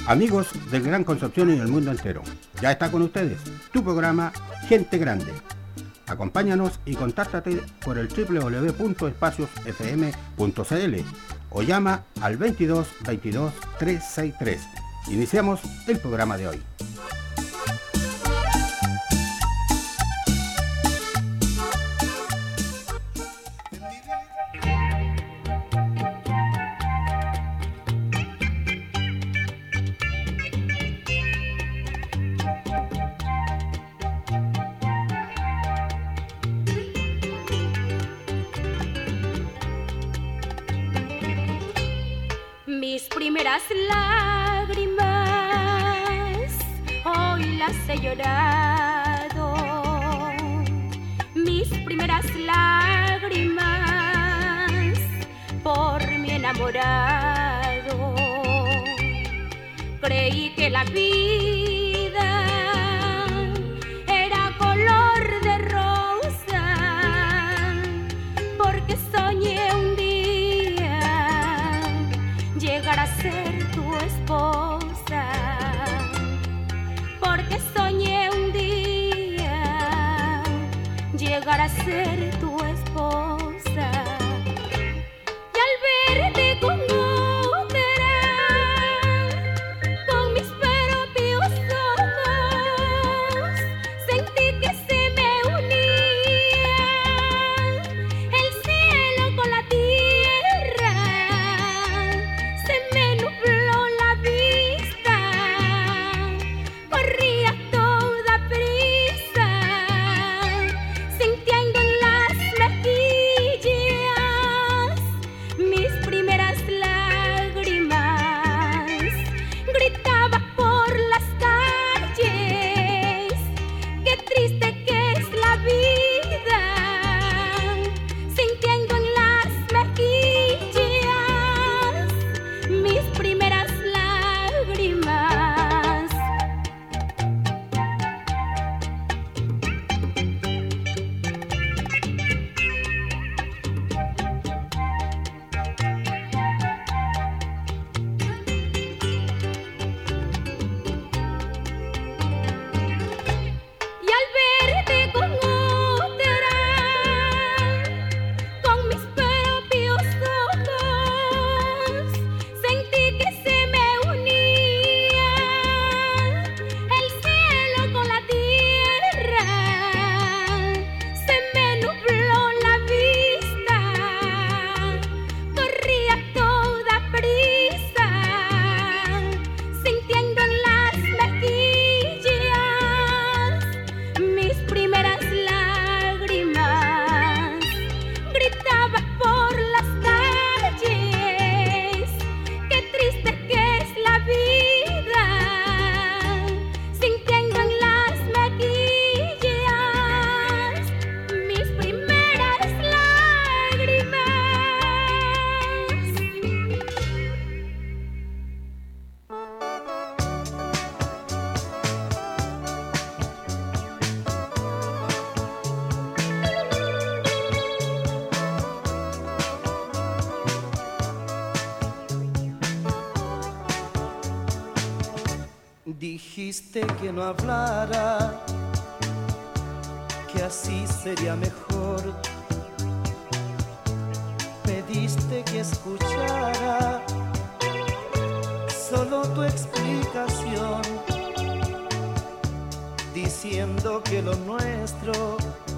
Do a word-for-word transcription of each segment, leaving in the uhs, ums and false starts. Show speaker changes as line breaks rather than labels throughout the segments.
Amigos del Gran Concepción y del mundo entero, ya está con ustedes tu programa Gente Grande. Acompáñanos y contáctate por el doble u doble u doble u punto espacios f m punto c l o llama al veintidós veintidós trescientos sesenta y tres. Iniciamos el programa de hoy.
Lágrimas hoy las he llorado, mis primeras lágrimas por mi enamorado. Creí que la vida era color de rosa, porque soñé un día llegar a ser tu esposa, porque soñé un día llegar a ser tu esposa, y al verte con otra, con mis propios ojos, sentí que se me unía el cielo con la tierra. Se me nubló la vista, corría toda prisa, sintiendo en las mejillas mis primeras lágrimas. Gritaba por las calles, qué triste que es la vida, sintiendo en las mejillas mis primeras lágrimas. Y al verte con otra, con mis propios ojos, sentí que se me unía el cielo con la tierra. Se me nubló la vista, corría toda prisa, sintiendo en las mejillas mis primeras lágrimas. Gritaba por las calles, qué triste que es la vida, sintiendo en las mejillas mis primeras lágrimas.
Dijiste que no hablara, que así sería mejor. Pediste que escuchara solo tu explicación, diciendo que lo nuestro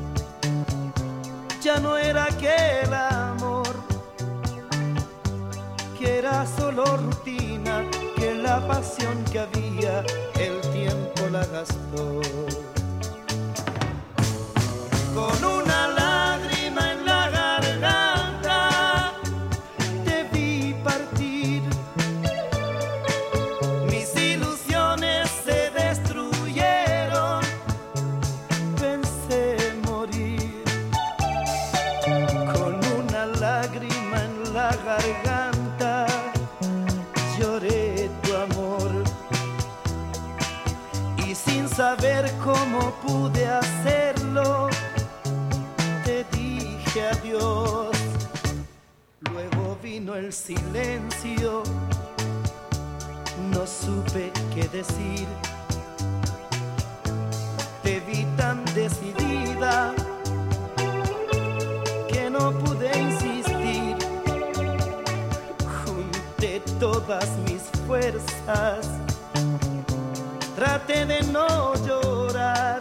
ya no era aquel amor, que era solo rutina, que la pasión que había el tiempo la gastó. Con una lágrima en la garganta te vi partir, mis ilusiones se destruyeron, pensé morir. Con una lágrima en la garganta lloré tu amor, y sin saber cómo pude hacerlo, te dije adiós. Luego vino el silencio, no supe qué decir. Te vi tan decidida que no pude insistir. Junté todas mis fuerzas, traté de no llorar.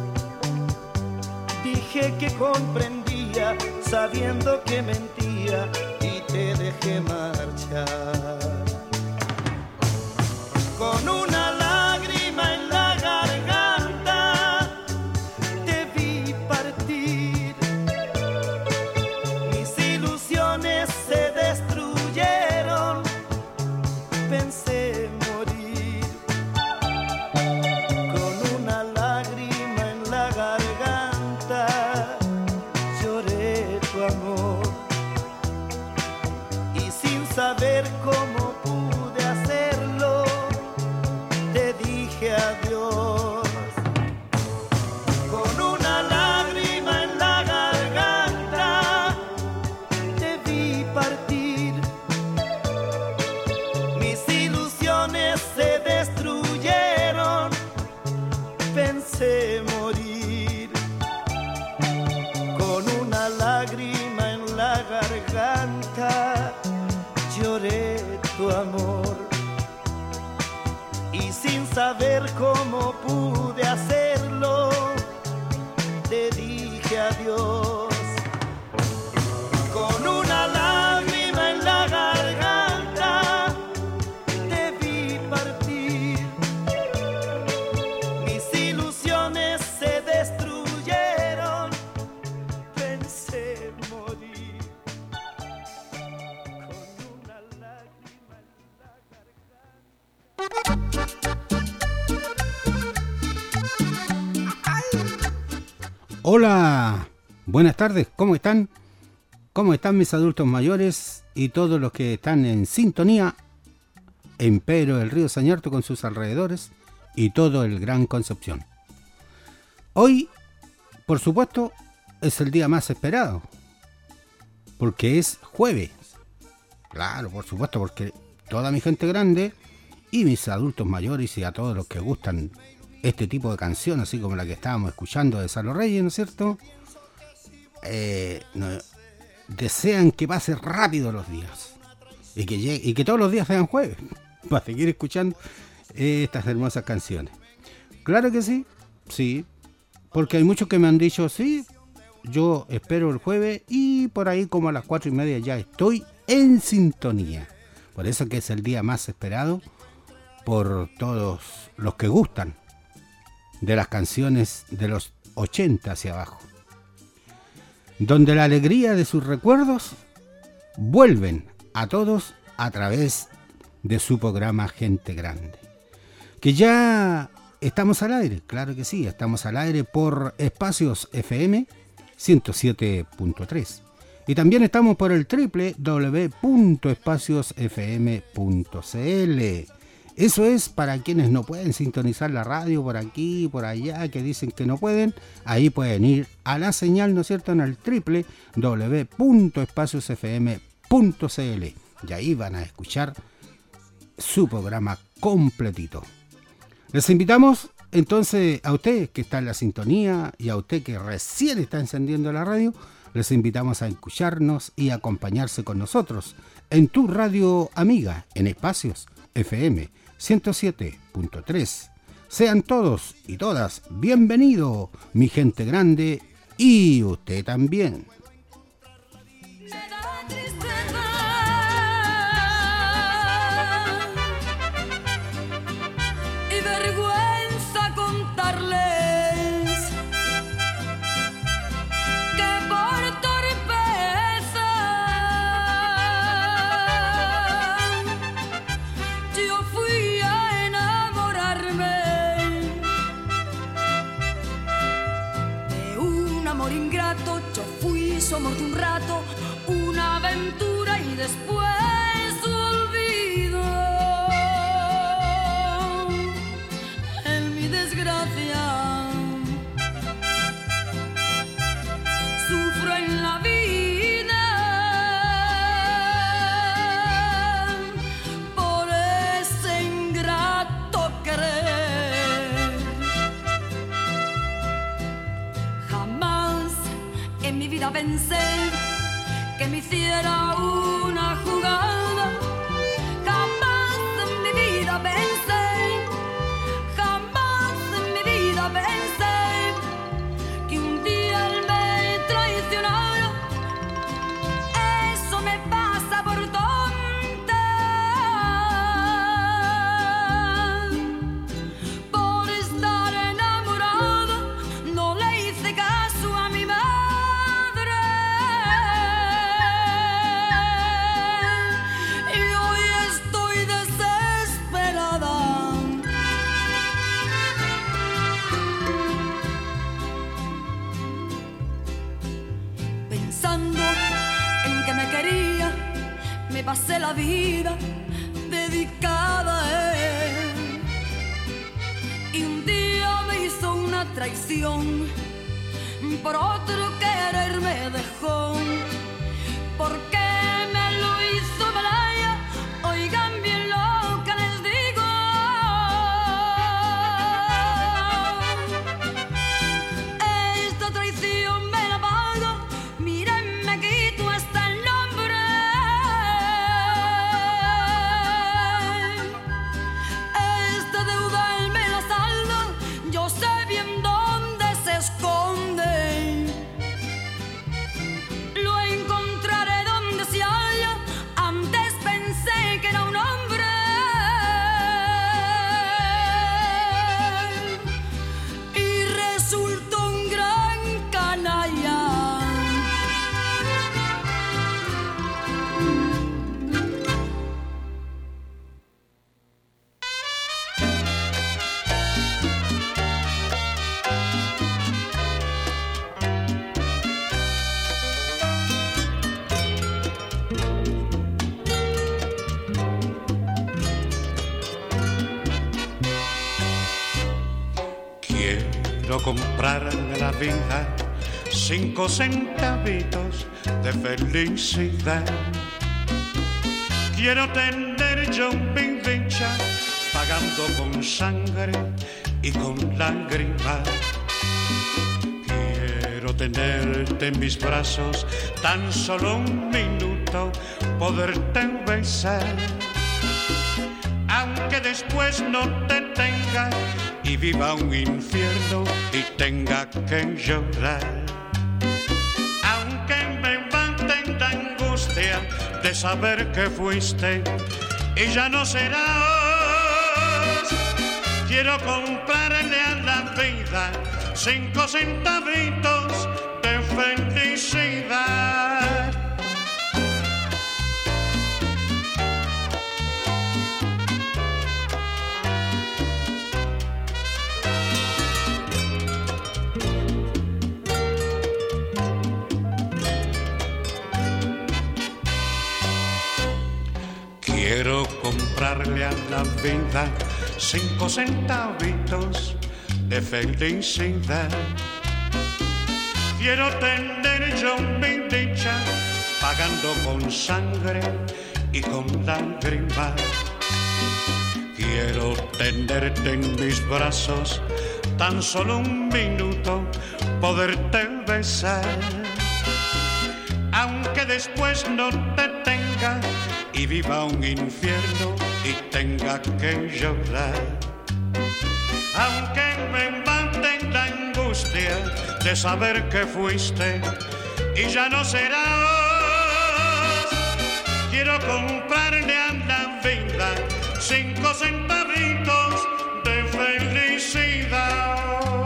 Dije que comprendía, sabiendo que mentía, y te dejé marchar. Con una lágrima en la garganta te vi partir. Mis ilusiones se destruyeron, pensé morir. Con una lágrima en la garganta lloré tu amor, y sin saber cómo pude hacerlo, te dije adiós. Con una lágrima en la garganta te vi partir. Mis ilusiones se destruyeron, pensé morir. Con una lágrima en la garganta lloré tu amor, y sin saber cómo pude hacerlo, te dije adiós. Con una lágrima en la garganta te vi partir. Mis ilusiones se destruyeron, pensé morir. Con una lágrima en la garganta.
Hola, buenas tardes, ¿cómo están? ¿Cómo están mis adultos mayores y todos los que están en sintonía en Pedro del Río Sañarto con sus alrededores y todo el Gran Concepción? Hoy, por supuesto, es el día más esperado, porque es jueves. Claro, por supuesto, porque toda mi gente grande y mis adultos mayores y a todos los que gustan este tipo de canción, así como la que estábamos escuchando de Salo Reyes, ¿no es cierto? Eh, no, desean que pase rápido los días y que, llegue, y que todos los días sean jueves para seguir escuchando eh, estas hermosas canciones. Claro que sí, sí, porque hay muchos que me han dicho, sí, yo espero el jueves y por ahí como a las cuatro y media ya estoy en sintonía. Por eso que es el día más esperado por todos los que gustan de las canciones de los ochenta hacia abajo, donde la alegría de sus recuerdos vuelven a todos a través de su programa Gente Grande, que ya estamos al aire. Claro que sí, estamos al aire por Espacios F M ciento siete punto tres y también estamos por el doble u doble u doble u punto espacios f m punto c l. Eso es para quienes no pueden sintonizar la radio por aquí, por allá, que dicen que no pueden. Ahí pueden ir a la señal, ¿no es cierto?, en el doble u doble u doble u punto espacios f m punto c l. Y ahí van a escuchar su programa completito. Les invitamos entonces a usted que está en la sintonía y a usted que recién está encendiendo la radio, les invitamos a escucharnos y acompañarse con nosotros en tu radio amiga, en Espacios F M ciento siete punto tres. Sean todos y todas bienvenidos, mi gente grande, y usted también.
Y vergüenza contarles que por torpeza yo fui a enamorarme de un amor ingrato. Yo fui su amor de un rato, una aventura y después olvido. En mi desgracia sufro en la vida por ese ingrato. vida pensé que me hiciera una jugada. Jamás en mi vida pensé, jamás en mi vida pensé que un día él me traicionara. Eso me pasa por tonta, por estar enamorada. No le hice caso a mi madre y hoy estoy desesperada. Pensando en que me quería, me pasé la vida dedicada a él. Y un día me hizo una traición, por otro querer me dejó. ¿Por qué me lo hizo Malaya? Oigan bien lo que les digo. Esta traición me la pago, miren, me quito hasta el nombre. Esta deuda él me la salda, yo sé bien dónde se esconde. Lo encontraré donde se halla, antes pensé que era un hombre. Y resultó un gran canalla.
Quiero comprarme la vida, cinco centavitos de felicidad. Quiero tener yo mi dicha, pagando con sangre y con lágrimas. Quiero tenerte en mis brazos, tan solo un minuto, poderte besar. Aunque después no te tenga y viva un infierno y tenga que llorar. Aunque me mate la angustia de saber que fuiste y ya no serás. Quiero comprarle a la vida cinco centavitos de felicidad. Quiero comprarle a la vida cinco centavitos de felicidad. Quiero tener yo mi dicha, pagando con sangre y con lágrimas. Quiero tenerte en mis brazos, tan solo un minuto, poderte besar. Aunque después no te tenga y viva un infierno y tenga que llorar. Aunque me mate la angustia de saber que fuiste y ya no serás. Quiero comprarle a la vida cinco centavitos de felicidad.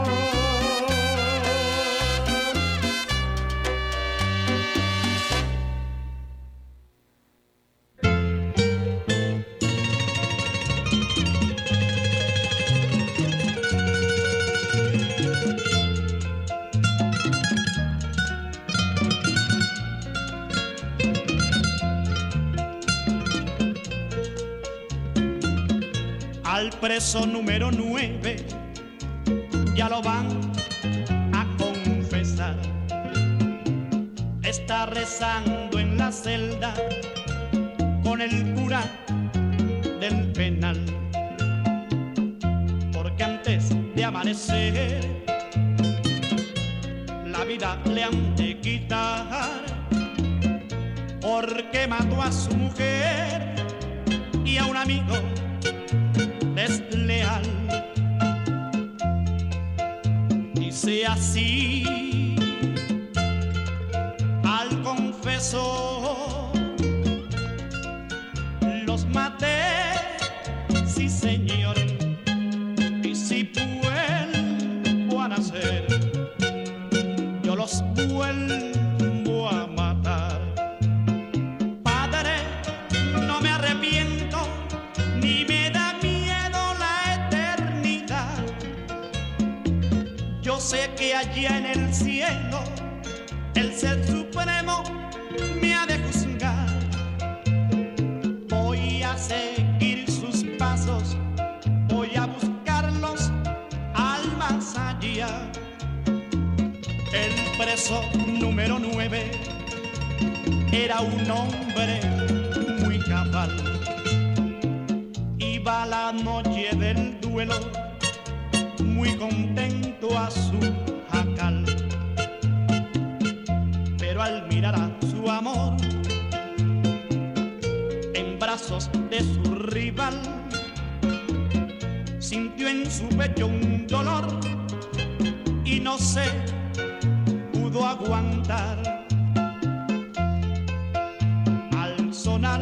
Al preso número nueve ya lo van a confesar. Está rezando en la celda con el cura del penal, porque antes de amanecer la vida le han de quitar, porque mató a su mujer y a un amigo desleal. Dice así al confesor: los maté, sí señor, y si vuelvo a nacer, yo los vuelvo a matar. Padre, no me arrepiento, ni me da miedo la eternidad. Yo sé que allá en el cielo el Ser Supremo me ha de juzgar. Voy a seguir sus pasos, voy a buscarlos al más allá. El preso número nueve era un hombre muy cabal. Iba la noche del duelo muy contento a su jacal, pero al mirar a su amor en brazos de su rival, sintió en su pecho un dolor y no se pudo aguantar. Al sonar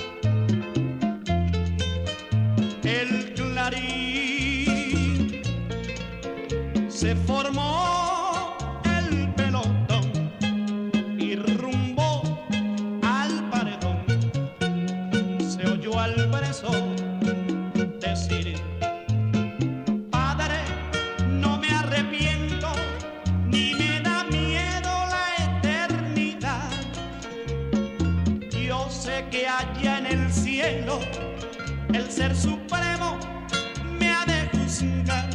el clarín, se formó el pelotón y rumbo al paredón. Se oyó al preso decir: Padre, no me arrepiento, ni me da miedo la eternidad. Yo sé que allá en el cielo el Ser Supremo me ha de juzgar.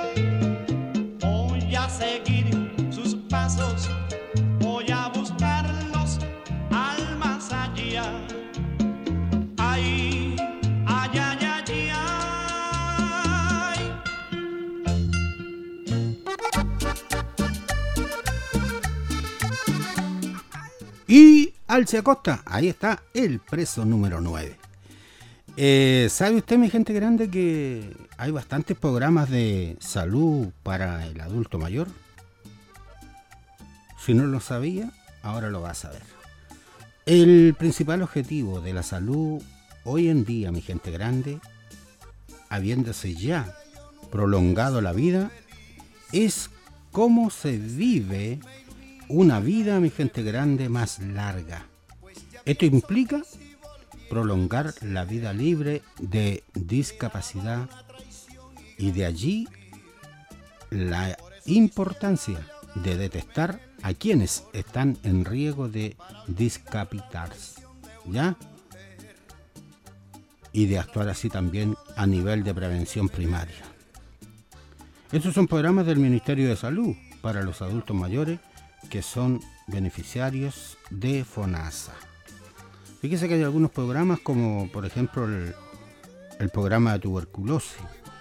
Voy a seguir sus pasos, voy a buscarlos al más allá. Ay, ay, ay, ay, ay.
Y Alce Acosta, ahí está el preso número nueve. Eh, ¿Sabe usted, mi gente grande, que hay bastantes programas de salud para el adulto mayor? Si no lo sabía, ahora lo va a saber. El principal objetivo de la salud hoy en día, mi gente grande, habiéndose ya prolongado la vida, es cómo se vive una vida, mi gente grande, más larga. Esto implica prolongar la vida libre de discapacidad, y de allí la importancia de detectar a quienes están en riesgo de discapitarse, ¿ya? Y de actuar así también a nivel de prevención primaria. Estos son programas del Ministerio de Salud para los adultos mayores que son beneficiarios de FONASA. Fíjese que hay algunos programas, como por ejemplo el, el programa de tuberculosis.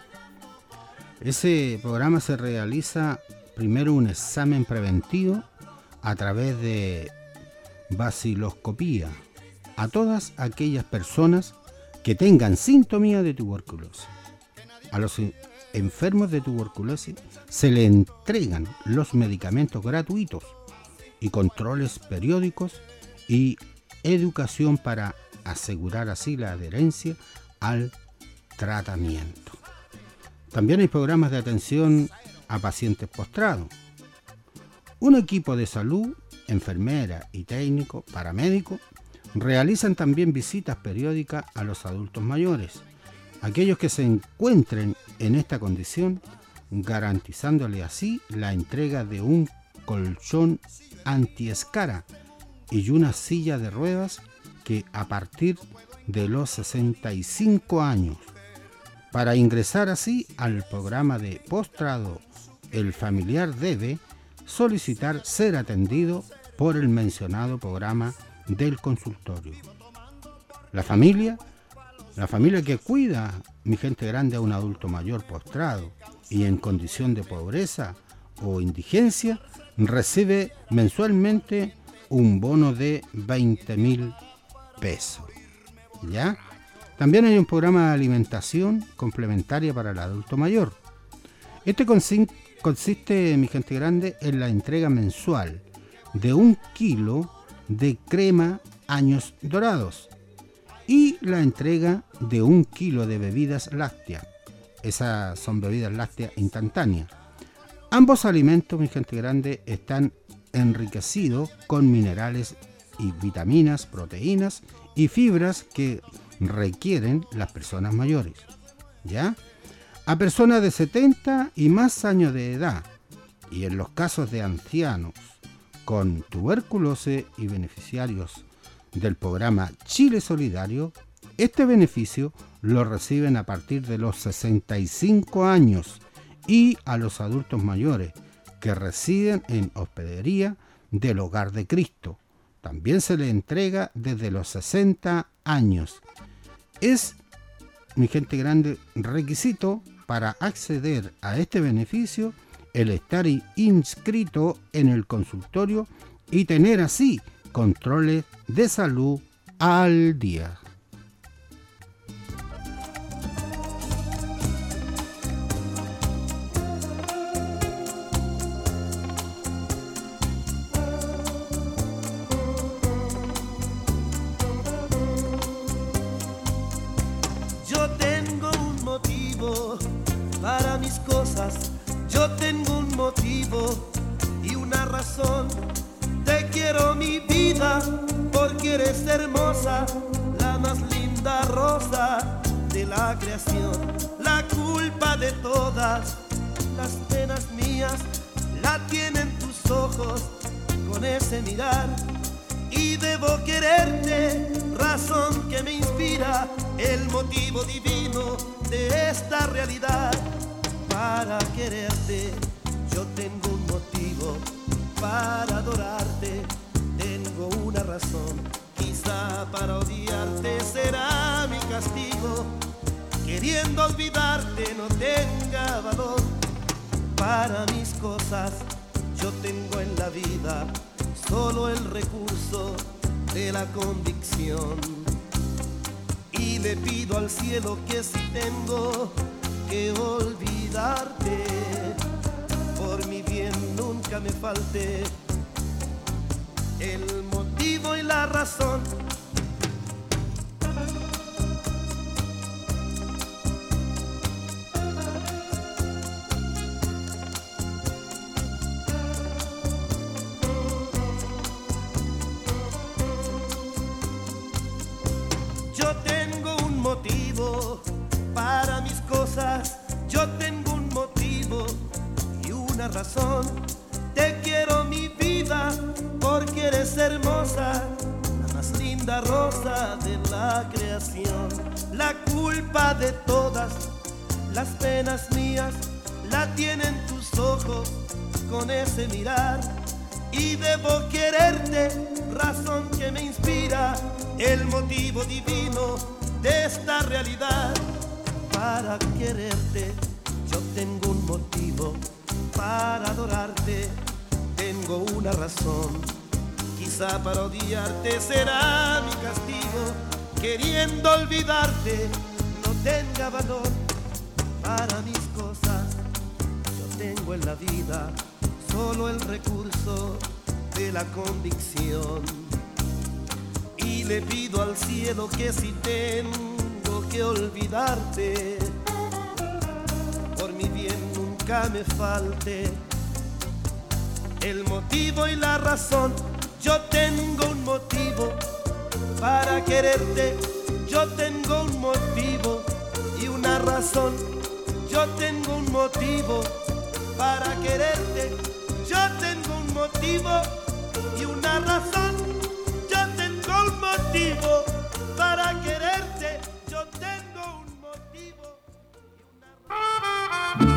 Ese programa se realiza primero un examen preventivo a través de baciloscopía a todas aquellas personas que tengan sintomía de tuberculosis. A los enfermos de tuberculosis se le entregan los medicamentos gratuitos y controles periódicos y educación para asegurar así la adherencia al tratamiento. También hay programas de atención a pacientes postrados. Un equipo de salud, enfermera y técnico, paramédico, realizan también visitas periódicas a los adultos mayores, aquellos que se encuentren en esta condición, garantizándole así la entrega de un colchón antiescara y una silla de ruedas que a partir de los sesenta y cinco años. Para ingresar así al programa de postrado, el familiar debe solicitar ser atendido por el mencionado programa del consultorio. La familia, la familia que cuida, mi gente grande, a un adulto mayor postrado y en condición de pobreza o indigencia, recibe mensualmente un bono de veinte mil pesos. ¿Ya? También hay un programa de alimentación complementaria para el adulto mayor. Este consiste, consiste, mi gente grande, en la entrega mensual de un kilo de crema Años Dorados y la entrega de un kilo de bebidas lácteas. Esas son bebidas lácteas instantáneas. Ambos alimentos, mi gente grande, están enriquecidos con minerales y vitaminas, proteínas y fibras que requieren las personas mayores. ¿Ya? A personas de setenta y más años de edad, y en los casos de ancianos con tuberculosis y beneficiarios del programa Chile Solidario, este beneficio lo reciben a partir de los sesenta y cinco años, y a los adultos mayores que residen en hospedería del Hogar de Cristo también se le entrega desde los sesenta años. Es, mi gente grande, requisito para acceder a este beneficio el estar inscrito en el consultorio y tener así controles de salud al día.
Yo tengo un motivo para mis cosas, yo tengo un motivo y una razón. Te quiero, mi vida, porque eres hermosa, la más linda rosa de la creación. La culpa de todas las penas mías la tienen tus ojos con ese mirar, y debo quererte, razón que me inspira, el motivo divino de esta realidad. Para quererte yo tengo un motivo, para adorarte tengo una razón. Quizá para odiarte será mi castigo, queriendo olvidarte no tenga valor. Para mis cosas yo tengo en la vida solo el recurso de la convicción, y le pido al cielo que si tengo que olvidarte, por mi bien nunca me falte el motivo y la razón. Yo tengo un motivo para mis cosas, yo tengo un motivo y una razón. Te quiero, mi vida, porque eres hermosa, la más linda rosa de la creación. La culpa de todas las penas mías la tienen tus ojos con ese mirar, y debo quererte, razón que me inspira, el motivo divino de esta realidad. Para quererte yo tengo un motivo, para adorarte tengo una razón. Quizá para odiarte será mi castigo, queriendo olvidarte no tenga valor. Para mis cosas yo tengo en la vida solo el recurso de la convicción, y le pido al cielo que si tengo que olvidarte, por mi bien nunca me falte el motivo y la razón. Yo tengo un motivo para quererte, yo tengo un motivo y una razón. Yo tengo un motivo para quererte, yo tengo un motivo y una razón. Yo tengo un motivo para quererte, yo tengo un motivo y una razón.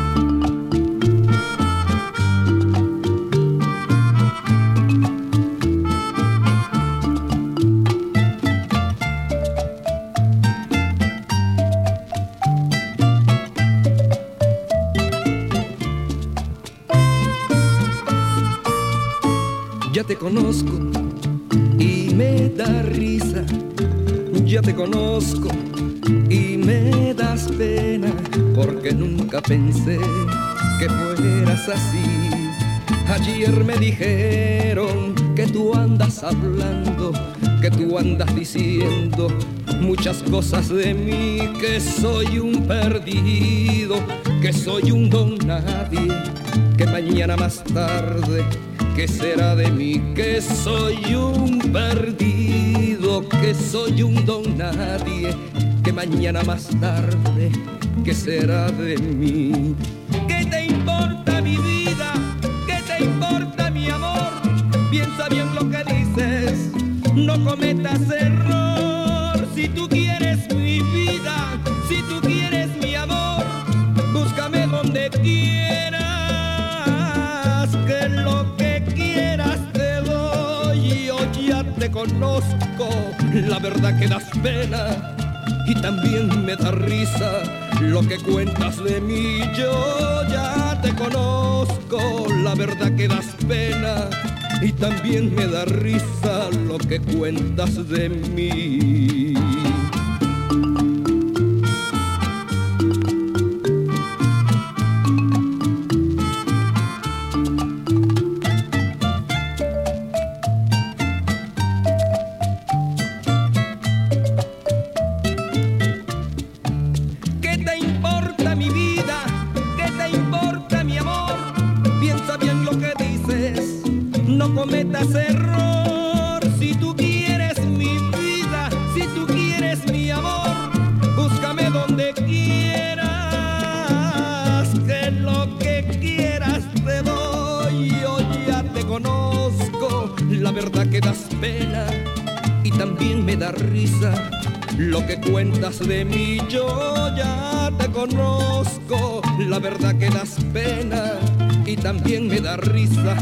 Ya te conozco y me da risa. Ya te conozco y me das pena, porque nunca pensé que fueras así. Ayer me dijeron que tú andas hablando, que tú andas diciendo muchas cosas de mí, que soy un perdido, que soy un don nadie, que mañana más tarde, ¿qué será de mí? Que soy un perdido, que soy un don nadie, que mañana más tarde, ¿qué será de mí? ¿Qué te importa mi vida? ¿Qué te importa mi amor? Piensa bien lo que dices, no cometas error. Si tú quieres mi vida, si tú quieres mi amor, búscame donde quieras, que lo que quieras te doy. Yo ya te conozco, la verdad que das pena y también me da risa lo que cuentas de mí. Yo ya te conozco, la verdad que das pena y también me da risa lo que cuentas de mí. Cometas error. Si tú quieres mi vida, si tú quieres mi amor, búscame donde quieras, que lo que quieras te doy. Yo ya te conozco, la verdad que das pena y también me da risa lo que cuentas de mí. Yo ya te conozco, la verdad que das pena y también me da risa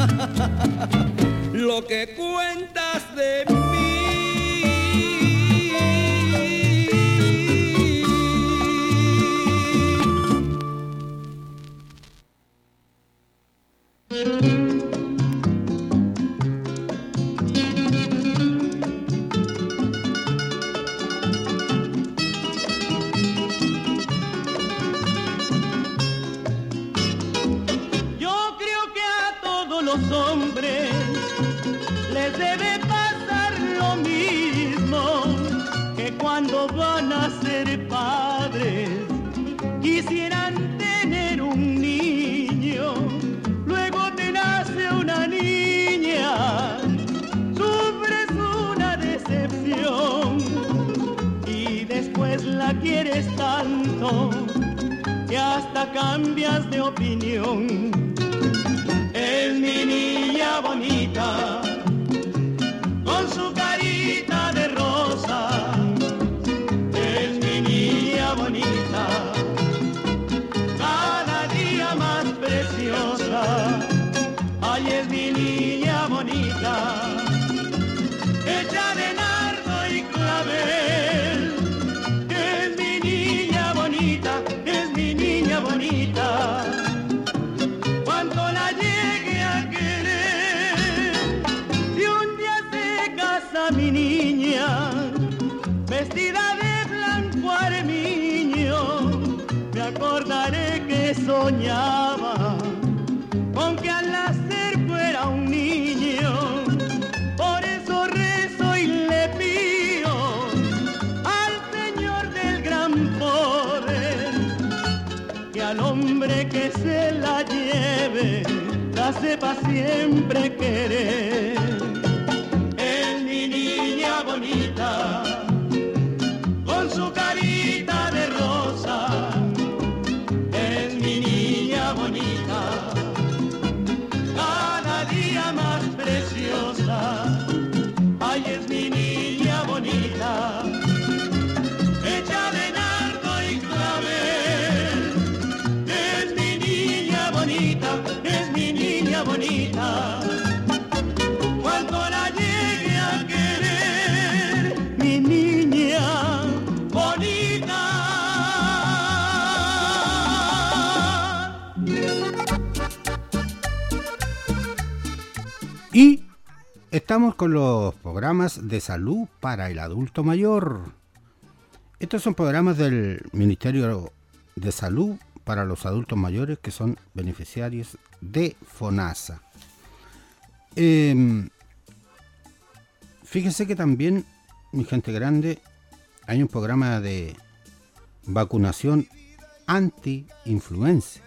lo que cuentas de mí.
Quieres tanto que hasta cambias de opinión. Es mi niña bonita con su carita de rosa. Es mi niña bonita, cada día más preciosa. Ay, es mi niña bonita, hecha de nardo y clavel. Es mi niña bonita, cuando la llegue a querer. Si un día se casa mi niña, vestida de blanco armiño, me acordaré que soñaba con que al nacer fuera un niño. Por eso rezo y le pido al Señor del gran poder que al hombre que se la lleve la sepa siempre querer. Es mi niña bonita con su carita de rosa. Es mi niña bonita, cada día más preciosa. Ay, es mi niña bonita, hecha de nardo y clavel. Es mi niña bonita, es mi niña bonita.
Y estamos con los programas de salud para el adulto mayor. Estos son programas del Ministerio de Salud para los adultos mayores que son beneficiarios de FONASA. Eh, fíjense que también, mi gente grande, hay un programa de vacunación anti-influenza.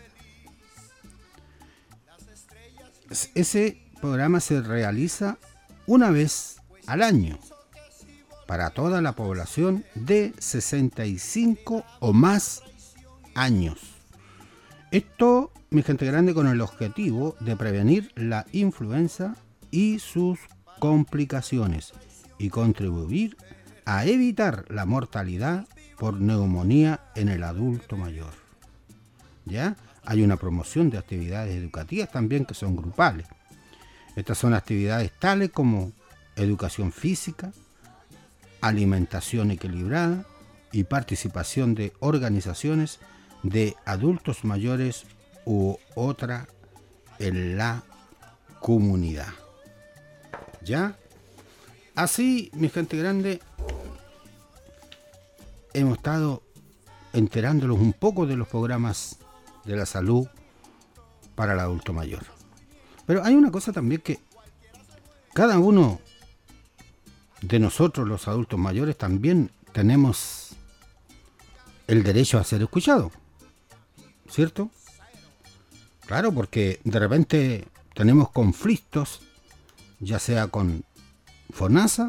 Ese programa se realiza una vez al año para toda la población de sesenta y cinco o más años. Esto, mi gente grande, con el objetivo de prevenir la influenza y sus complicaciones y contribuir a evitar la mortalidad por neumonía en el adulto mayor. ¿Ya? Hay una promoción de actividades educativas también que son grupales. Estas son actividades tales como educación física, alimentación equilibrada y participación de organizaciones de adultos mayores u otra en la comunidad. ¿Ya? Así, mi gente grande, hemos estado enterándolos un poco de los programas de la salud para el adulto mayor. Pero hay una cosa también, que cada uno de nosotros, los adultos mayores, también tenemos el derecho a ser escuchados, ¿cierto? Claro, porque de repente tenemos conflictos, ya sea con FONASA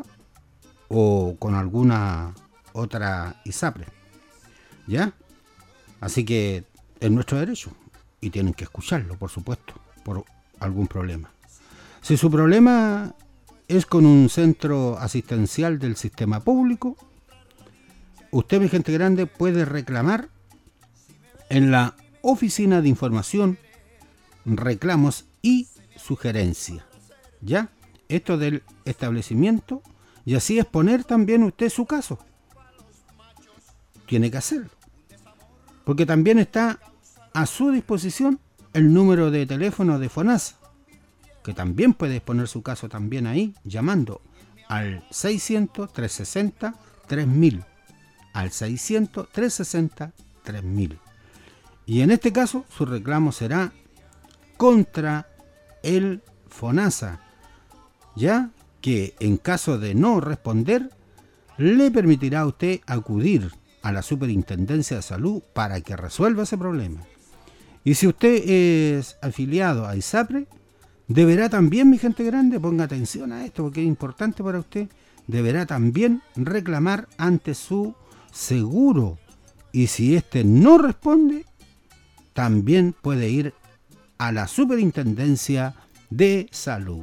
o con alguna otra ISAPRE, ¿ya? Así que es nuestro derecho y tienen que escucharlo, por supuesto, por algún problema. Si su problema es con un centro asistencial del sistema público, usted, mi gente grande, puede reclamar en la Oficina de Información, Reclamos y Sugerencia, ¿ya? Esto del establecimiento, y así exponer también usted su caso. Tiene que hacerlo, porque también está a su disposición el número de teléfono de FONASA, que también puede exponer su caso también ahí, llamando al seiscientos, trescientos sesenta, tres mil, al seiscientos, trescientos sesenta, tres mil. Y en este caso, su reclamo será contra el FONASA, ya que en caso de no responder, le permitirá a usted acudir a la Superintendencia de Salud para que resuelva ese problema. Y si usted es afiliado a ISAPRE, deberá también, mi gente grande, ponga atención a esto porque es importante para usted, deberá también reclamar ante su seguro. Y si éste no responde, también puede ir a la Superintendencia de Salud.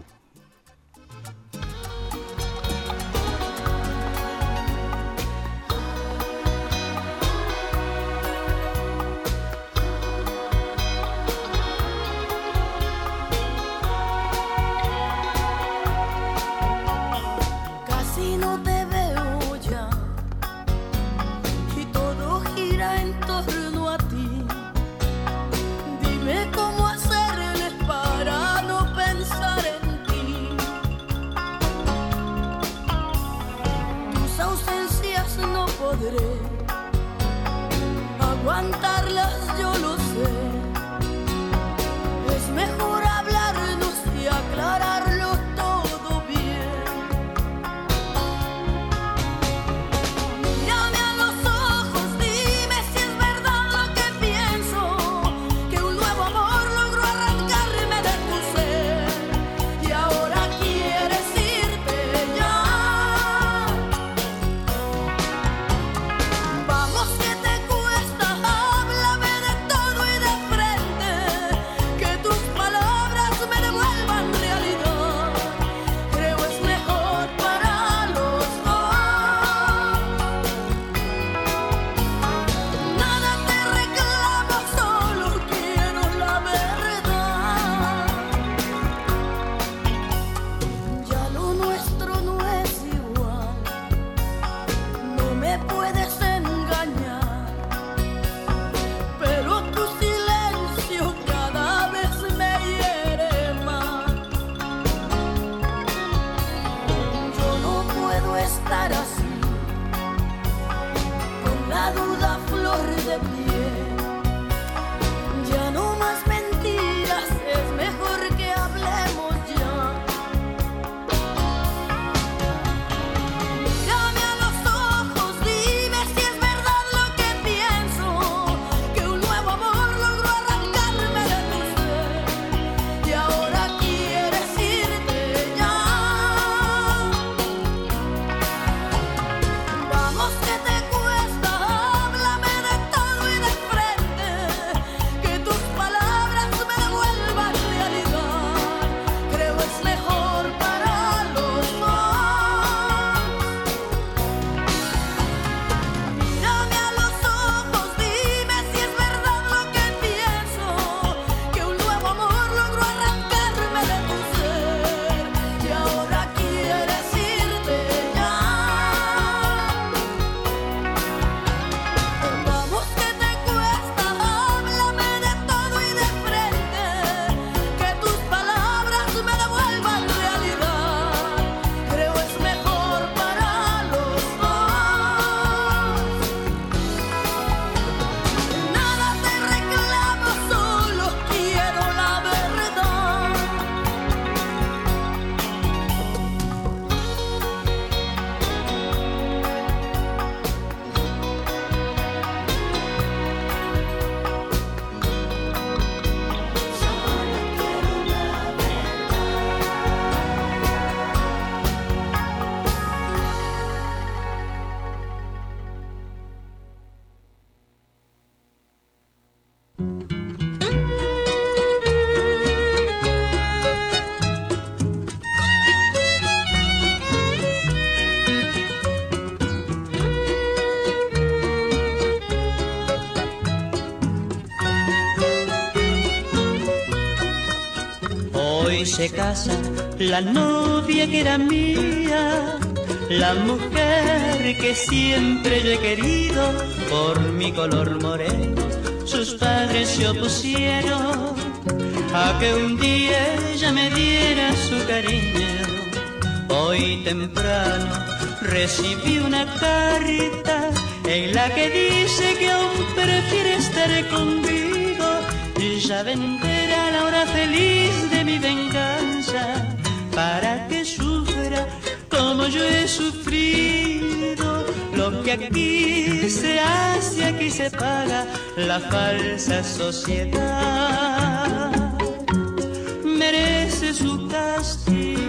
Cómo hacerles para no pensar en ti.
Hoy se casa la novia que era mía, la mujer que siempre yo he querido. Por mi color moreno sus padres se opusieron a que un día ella me diera su cariño. Hoy temprano recibí una carta en la que dice que aún prefiere estar conmigo. Y ya vendrá la hora feliz de mi venganza, para que sufra como yo he sufrido. Lo que aquí se hace, aquí se paga. La falsa sociedad merece su castigo.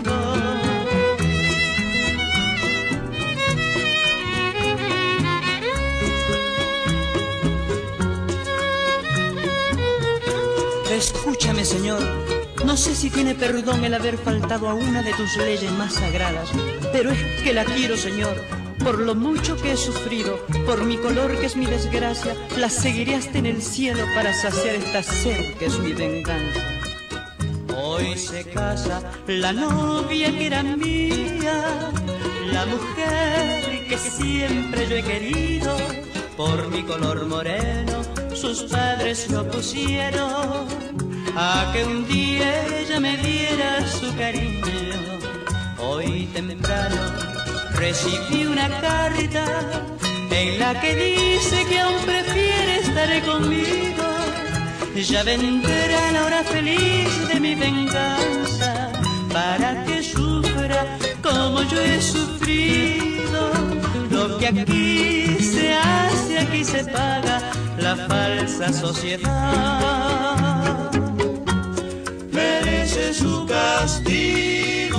Escúchame, señor, no sé si tiene perdón el haber faltado a una de tus leyes más sagradas, pero es que la quiero, señor, por lo mucho que he sufrido, por mi color que es mi desgracia, la seguiré hasta en el cielo para saciar esta sed que es mi venganza. Hoy se casa la novia que era mía, la mujer que siempre yo he querido. Por mi color moreno sus padres se opusieron a que un día ella me diera su cariño. Hoy temprano recibí una carta en la que dice que aún prefiere estar conmigo. Ya vendrá la hora feliz de mi venganza, para que sufra como yo he sufrido. Lo que aquí se hace, aquí se paga. La falsa sociedad merece su castigo.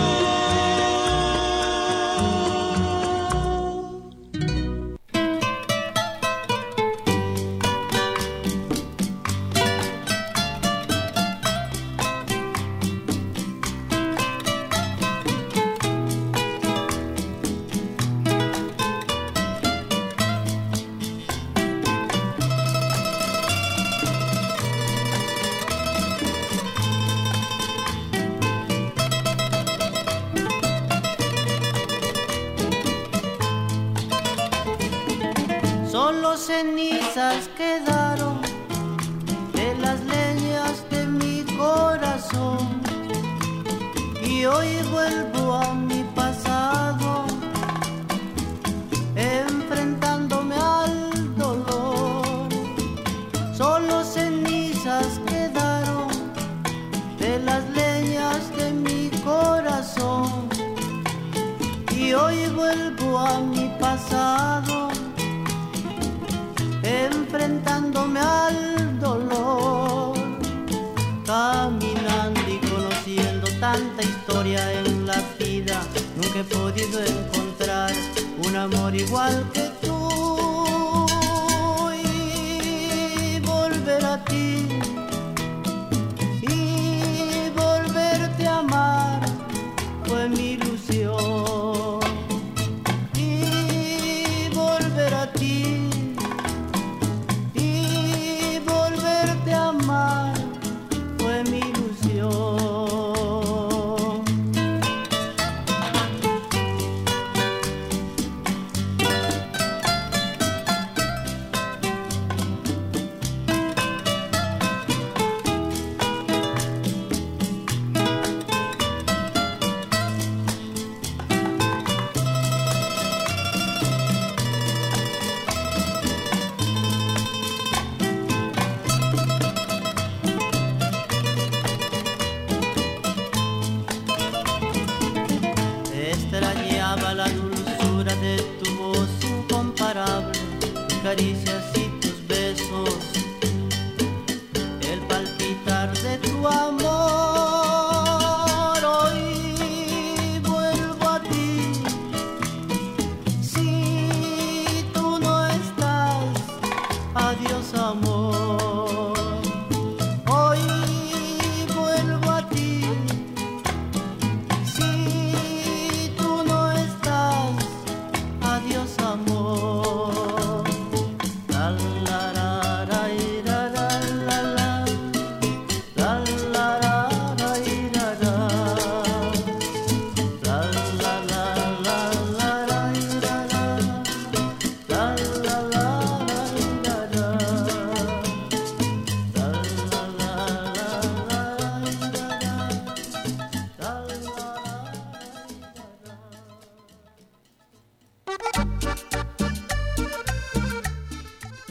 Cenizas quedaron de las leñas de mi corazón, y hoy vuelvo a mi pasado, enfrentándome al dolor. Solo cenizas quedaron de las leñas de mi corazón, y hoy vuelvo a mi pasado, enfrentándome al dolor, caminando y conociendo tanta historia en la vida. Nunca he podido encontrar un amor igual que tú, y volver a ti y volverte a amar fue mi ilusión, y volver a ti fue mi ilusión.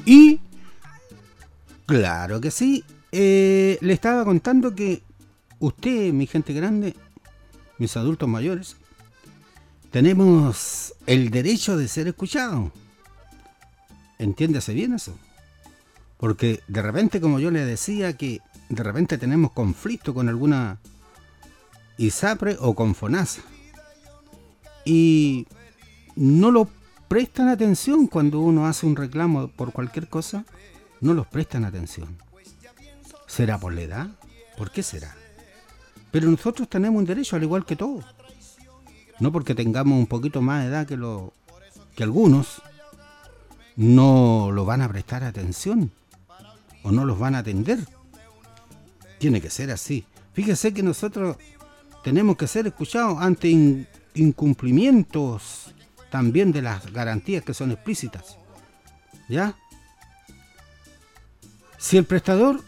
Y, claro que sí, eh, le estaba contando que usted, mi gente grande, mis adultos mayores, tenemos el derecho de ser escuchados. Entiéndase bien eso. Porque de repente, como yo le decía, que de repente tenemos conflicto con alguna ISAPRE o con FONASA. Y no lo prestan atención cuando uno hace un reclamo por cualquier cosa. No los prestan atención. ¿Será por la edad? ¿Por qué será? Pero nosotros tenemos un derecho al igual que todos. No porque tengamos un poquito más de edad que, lo, que algunos, no lo van a prestar atención o no los van a atender. Tiene que ser así. Fíjese que nosotros tenemos que ser escuchados ante in, incumplimientos también de las garantías que son explícitas. ¿Ya? Si el prestador,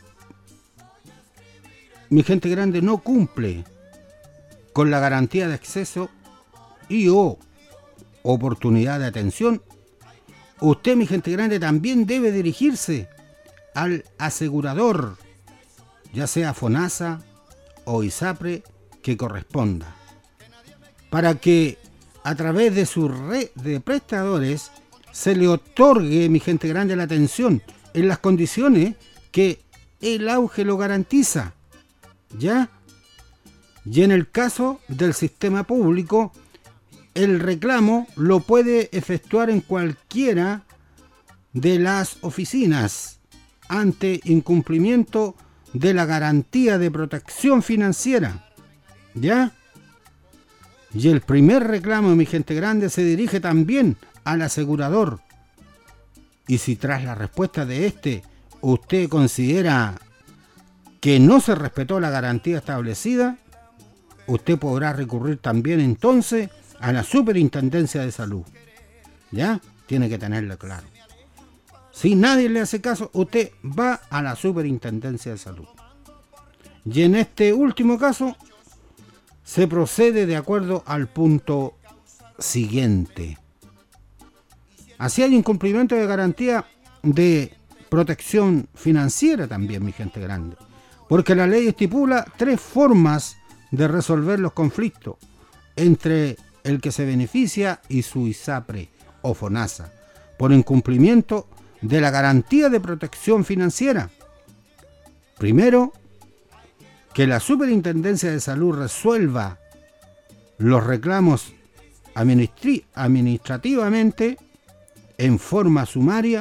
mi gente grande, no cumple con la garantía de acceso y o oportunidad de atención, usted, mi gente grande, también debe dirigirse al asegurador, ya sea FONASA o ISAPRE, que corresponda, para que a través de su red de prestadores se le otorgue, mi gente grande, la atención en las condiciones que el auge lo garantiza, ¿ya? Y en el caso del sistema público, el reclamo lo puede efectuar en cualquiera de las oficinas ante incumplimiento de la garantía de protección financiera, ¿ya? Y el primer reclamo, mi gente grande, se dirige también al asegurador. Y si tras la respuesta de este usted considera que no se respetó la garantía establecida, usted podrá recurrir también entonces a la Superintendencia de Salud. ¿Ya? Tiene que tenerlo claro. Si nadie le hace caso, usted va a la Superintendencia de Salud. Y en este último caso, se procede de acuerdo al punto siguiente. Así hay incumplimiento de garantía de protección financiera también, mi gente grande. Porque la ley estipula tres formas de resolver los conflictos entre el que se beneficia y su ISAPRE o FONASA por incumplimiento de la garantía de protección financiera. Primero, que la Superintendencia de Salud resuelva los reclamos administri- administrativamente en forma sumaria.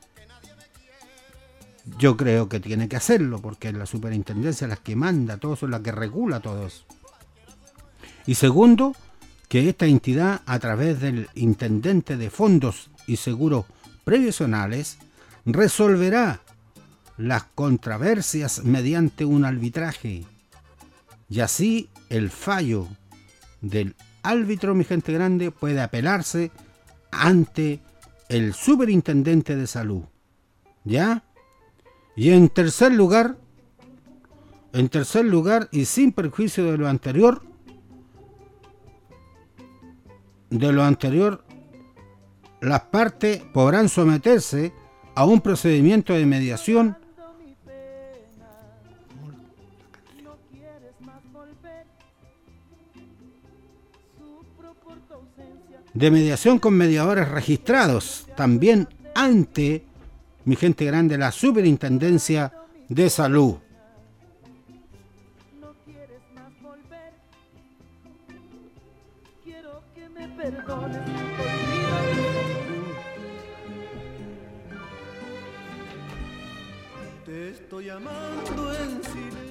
Yo creo que tiene que hacerlo porque la Superintendencia es la que manda todo eso, es la que regula todo eso. Y segundo, que esta entidad, a través del Intendente de Fondos y Seguros Previsionales, resolverá las controversias mediante un arbitraje. Y así el fallo del árbitro, mi gente grande, puede apelarse ante el Superintendente de Salud. ¿Ya? Y en tercer lugar, en tercer lugar y sin perjuicio de lo anterior, de lo anterior, las partes podrán someterse a un procedimiento de mediación de mediación con mediadores registrados también ante, mi gente grande, la Superintendencia de Salud.
No quieres más volver. Quiero que me perdones. Te estoy amando en silencio.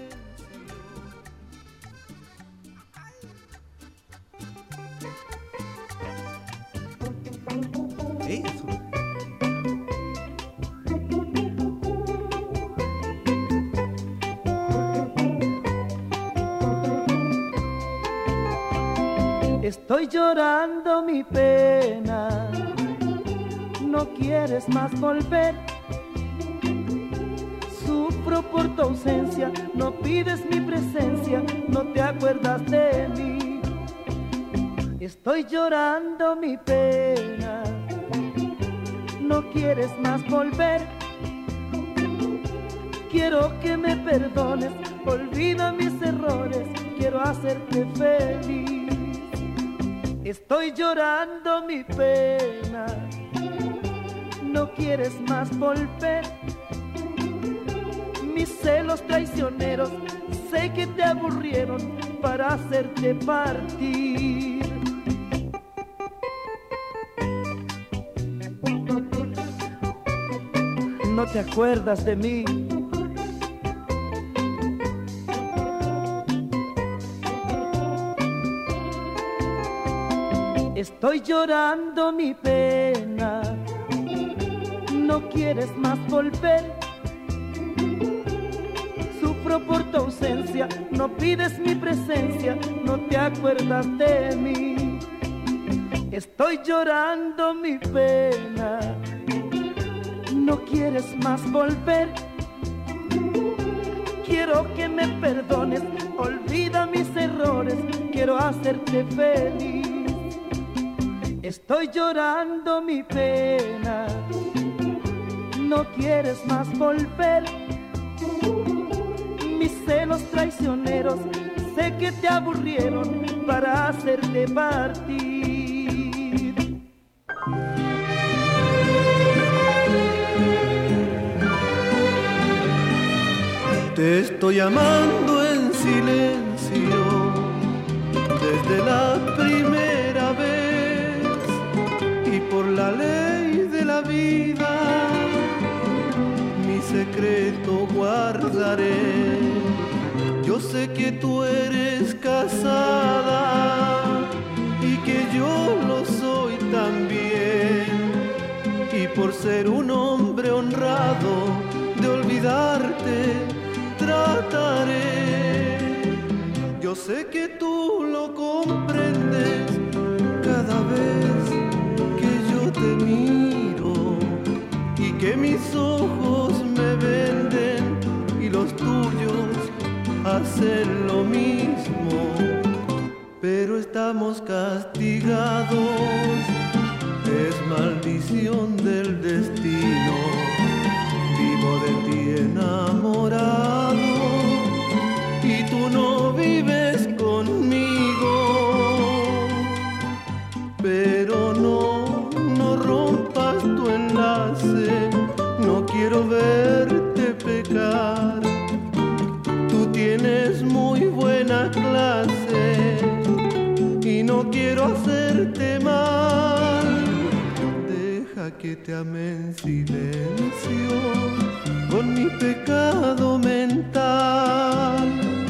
Eso.
Estoy llorando mi pena, no quieres más volver. Sufro por tu ausencia, no pides mi presencia, no te acuerdas de mí. Estoy llorando mi pena, no quieres más volver. Quiero que me perdones, olvida mis errores, quiero hacerte feliz. Estoy llorando mi pena, no quieres más volver. Mis celos traicioneros sé que te aburrieron para hacerte partir. No te acuerdas de mí. Estoy llorando mi pena, no quieres más volver. Sufro por tu ausencia, no pides mi presencia, no te acuerdas de mí. Estoy llorando mi pena, no quieres más volver. Quiero que me perdones, olvida mis errores, quiero hacerte feliz. Estoy llorando mi pena, no quieres más volver. Mis celos traicioneros sé que te aburrieron para hacerte partir.
Te estoy amando en silencio desde la primera vez. Y por la ley de la vida, mi secreto guardaré. Yo sé que tú eres casada y que yo lo soy también. Y por ser un hombre honrado, de olvidarte trataré. Yo sé que tú lo comprendes cada vez te miro y que mis ojos me venden y los tuyos hacen lo mismo, pero estamos castigados, es maldición del destino. Vivo de ti enamorado y tú no vives conmigo, pero no rompas tu enlace, no quiero verte pecar. Tú tienes muy buena clase y no quiero hacerte mal. Deja que te ame en silencio con mi pecado mental.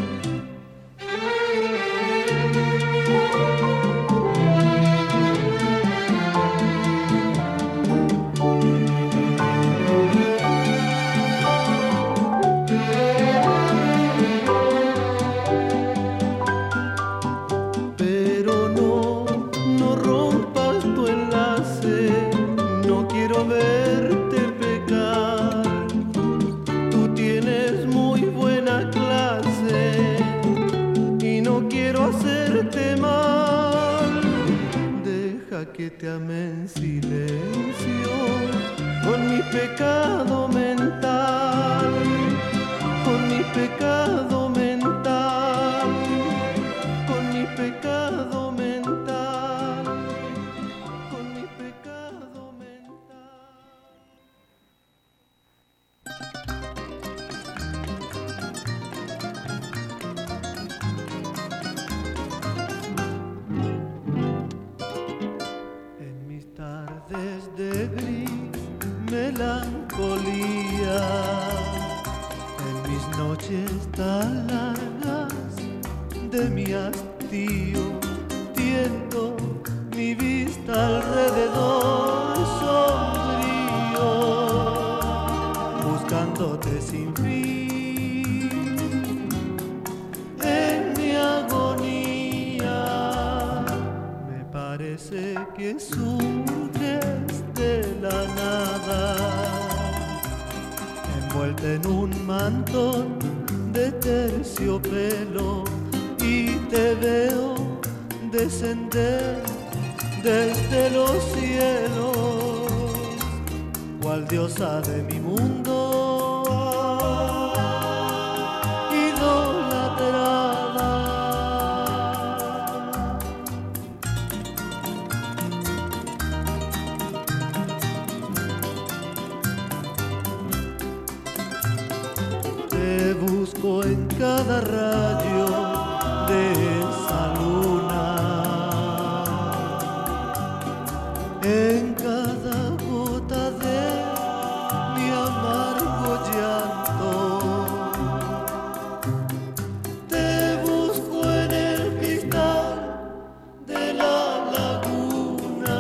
Que te amé en silencio con mi pecado mental, con mi pecado mental, con mi pecado mental, con mi pecado mental. De gris melancolía, en mis noches tan largas de mi hastío, tiendo mi vista alrededor sombrío, buscándote sin fin en mi agonía. Me parece que surges de la nada, envuelta en un mantón de terciopelo, y te veo descender desde los cielos, cual diosa de mi mundo. busco en cada rayo de esa luna, en cada gota de mi amargo llanto. Te busco en el cristal de la laguna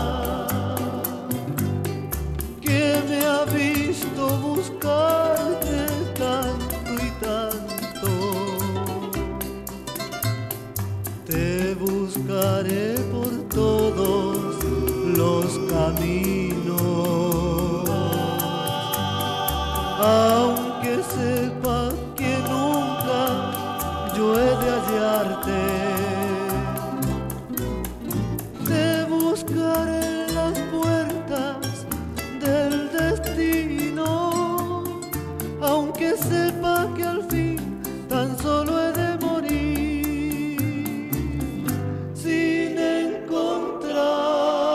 que me ha visto buscarte tanto y tanto. Te buscaré por todos los caminos, aunque sepa que nunca yo he de hallarte. Te buscaré en las puertas del destino, aunque sepa que al fin tan solo he de morir sin encontrarte.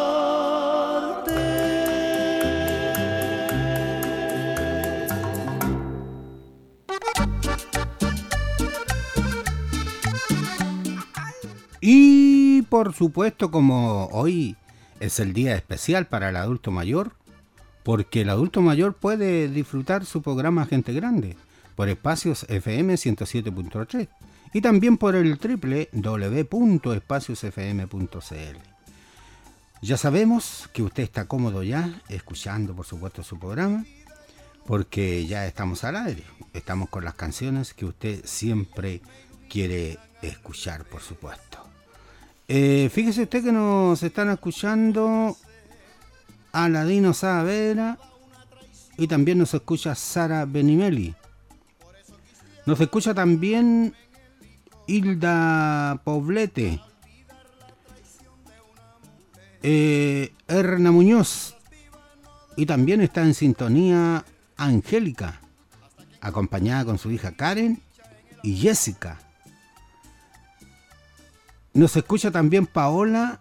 Y por supuesto, como hoy es el día especial para el adulto mayor, porque el adulto mayor puede disfrutar su programa Gente Grande por Espacios F M ciento siete punto tres y también por el doble u doble u doble u punto espacios f m punto c l. Ya sabemos que usted está cómodo ya escuchando, por supuesto, su programa, porque ya estamos al aire. Estamos con las canciones que usted siempre quiere escuchar, por supuesto. Eh, fíjese usted que nos están escuchando Aladino Saavedra y también nos escucha Sara Benimeli. Nos escucha también Hilda Poblete, eh, Erna Muñoz, y también está en sintonía Angélica, acompañada con su hija Karen y Jessica. Nos escucha también Paola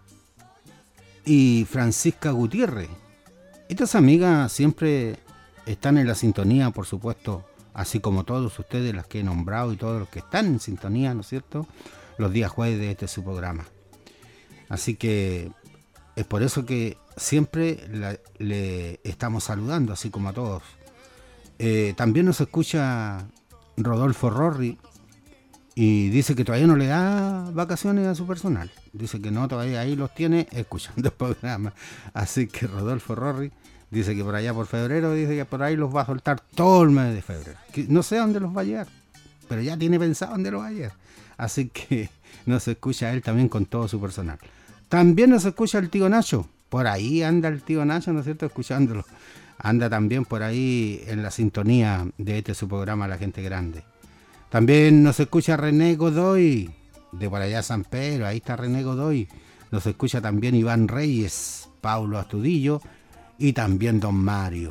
y Francisca Gutiérrez. Estas amigas siempre están en la sintonía, por supuesto, así como todos ustedes, las que he nombrado y todos los que están en sintonía, ¿no es cierto?, los días jueves de este su programa. Así que es por eso que siempre la, le estamos saludando, así como a todos. Eh, también nos escucha Rodolfo Rorri, y dice que todavía no le da vacaciones a su personal. Dice que no, todavía ahí los tiene escuchando el programa. Así que Rodolfo Rorri dice que por allá por febrero, dice que por ahí los va a soltar todo el mes de febrero. Que no sé a dónde los va a llevar, pero ya tiene pensado dónde los va a llevar. Así que nos escucha él también con todo su personal. También nos escucha el tío Nacho. Por ahí anda el tío Nacho, ¿no es cierto?, escuchándolo. Anda también por ahí en la sintonía de este su programa La Gente Grande. También nos escucha René Godoy, de por allá San Pedro, ahí está René Godoy. Nos escucha también Iván Reyes, Paulo Astudillo y también Don Mario.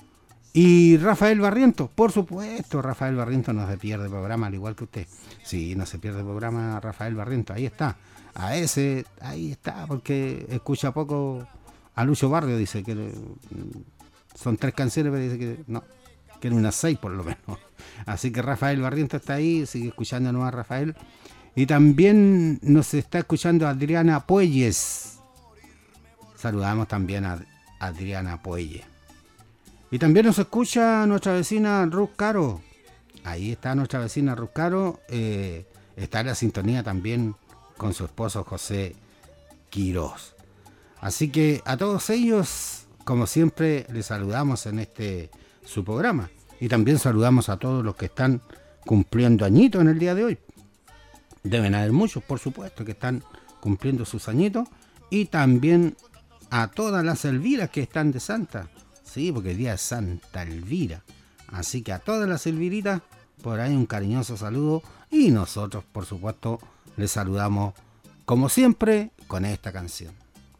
Y Rafael Barrientos, por supuesto, Rafael Barrientos no se pierde programa, al igual que usted. Sí, no se pierde programa Rafael Barrientos, ahí está. A ese, ahí está, porque escucha poco a Lucho Barrio, dice que son tres canciones, pero dice que no, que en unas seis por lo menos. Así que Rafael Barrientos está ahí, sigue escuchándonos a Rafael. Y también nos está escuchando Adriana Puelles. Saludamos también a Adriana Puelles. Y también nos escucha nuestra vecina Ruth Caro. Ahí está nuestra vecina Ruth Caro. Eh, está en la sintonía también con su esposo José Quirós. Así que a todos ellos, como siempre, les saludamos en este su programa. Y también saludamos a todos los que están cumpliendo añitos en el día de hoy. Deben haber muchos, por supuesto, que están cumpliendo sus añitos. Y también a todas las Elviras que están de Santa. Sí, porque el día es Santa Elvira. Así que a todas las Elviritas, por ahí un cariñoso saludo. Y nosotros, por supuesto, les saludamos, como siempre, con esta canción.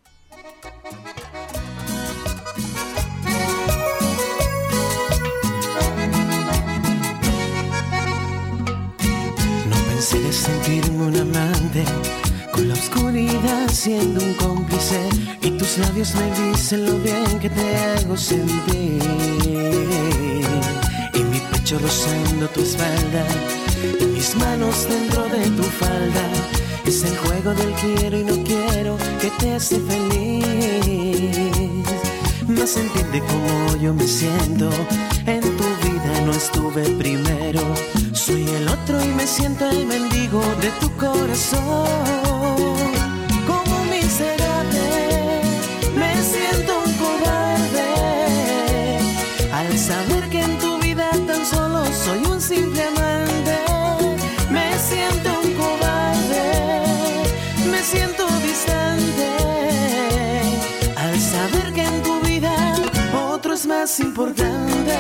Pensé de sentirme un amante, con la oscuridad siendo un cómplice, y tus labios me dicen lo bien que te hago sentir, y mi pecho pecho rozando tu espalda y mis manos dentro de tu falda. Es el juego del quiero y no quiero que te hace feliz. Más entiende cómo yo me siento. En tu vida no estuve primero. Soy el otro y me siento el mendigo de tu corazón. Como miserable me siento un cobarde al saber que en tu vida tan solo soy un simple amante. Me siento un cobarde, me siento distante al saber que en tu vida otro es más importante.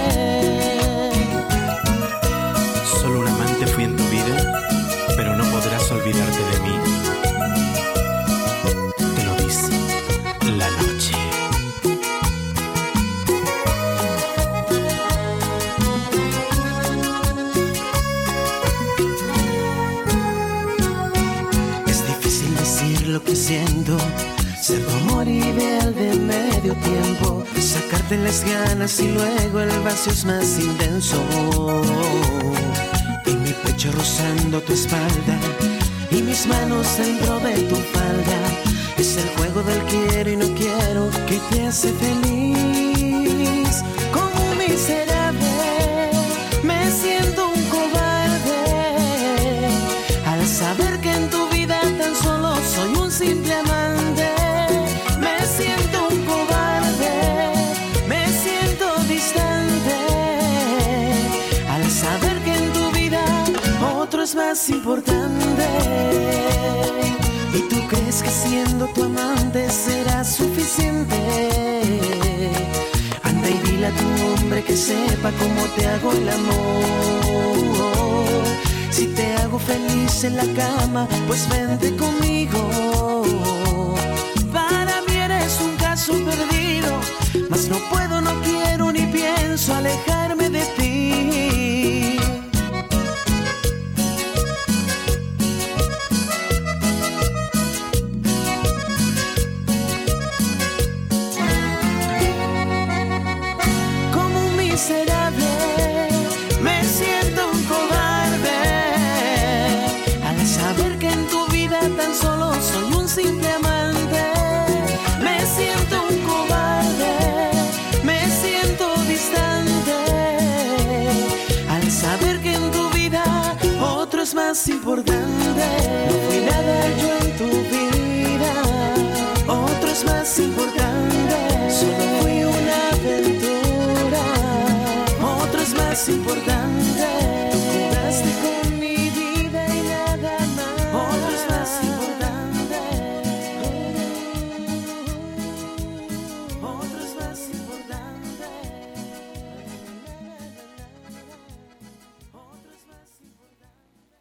Solo un amante fui en tu vida, pero no podrás olvidarte de mí. Te lo dice la noche.
Es difícil decir lo que siento, ser tu amor ideal de medio tiempo, sacarte las ganas y luego el vacío es más intenso. Y mi pecho rozando tu espalda y mis manos dentro de tu falda. Es el juego del quiero y no quiero que te hace feliz. Como un miserable me siento un cobarde al saber que en tu vida tan solo soy un simple amante. Me siento un cobarde, me siento distante al saber que en tu vida otro es más importante. Y tú crees que siendo tu amante será suficiente. Anda y dile a tu hombre que sepa cómo te hago el amor. Si te hago feliz en la cama, pues vente conmigo. Para mí eres un caso perdido, mas no puedo, no quiero ni pienso alejarme de ti. Como un miserable me siento un cobarde al saber que en tu vida tan solo soy un simple amante. Me siento un cobarde, me siento distante al saber que en tu vida otro es más importante. No fui nada yo en tu vida, otro es más importante. Solo fui una aventura, otro es más importante. Tú jugaste con mi vida y nada más, otro es más importante. Otro es más importante. Otro es más importante.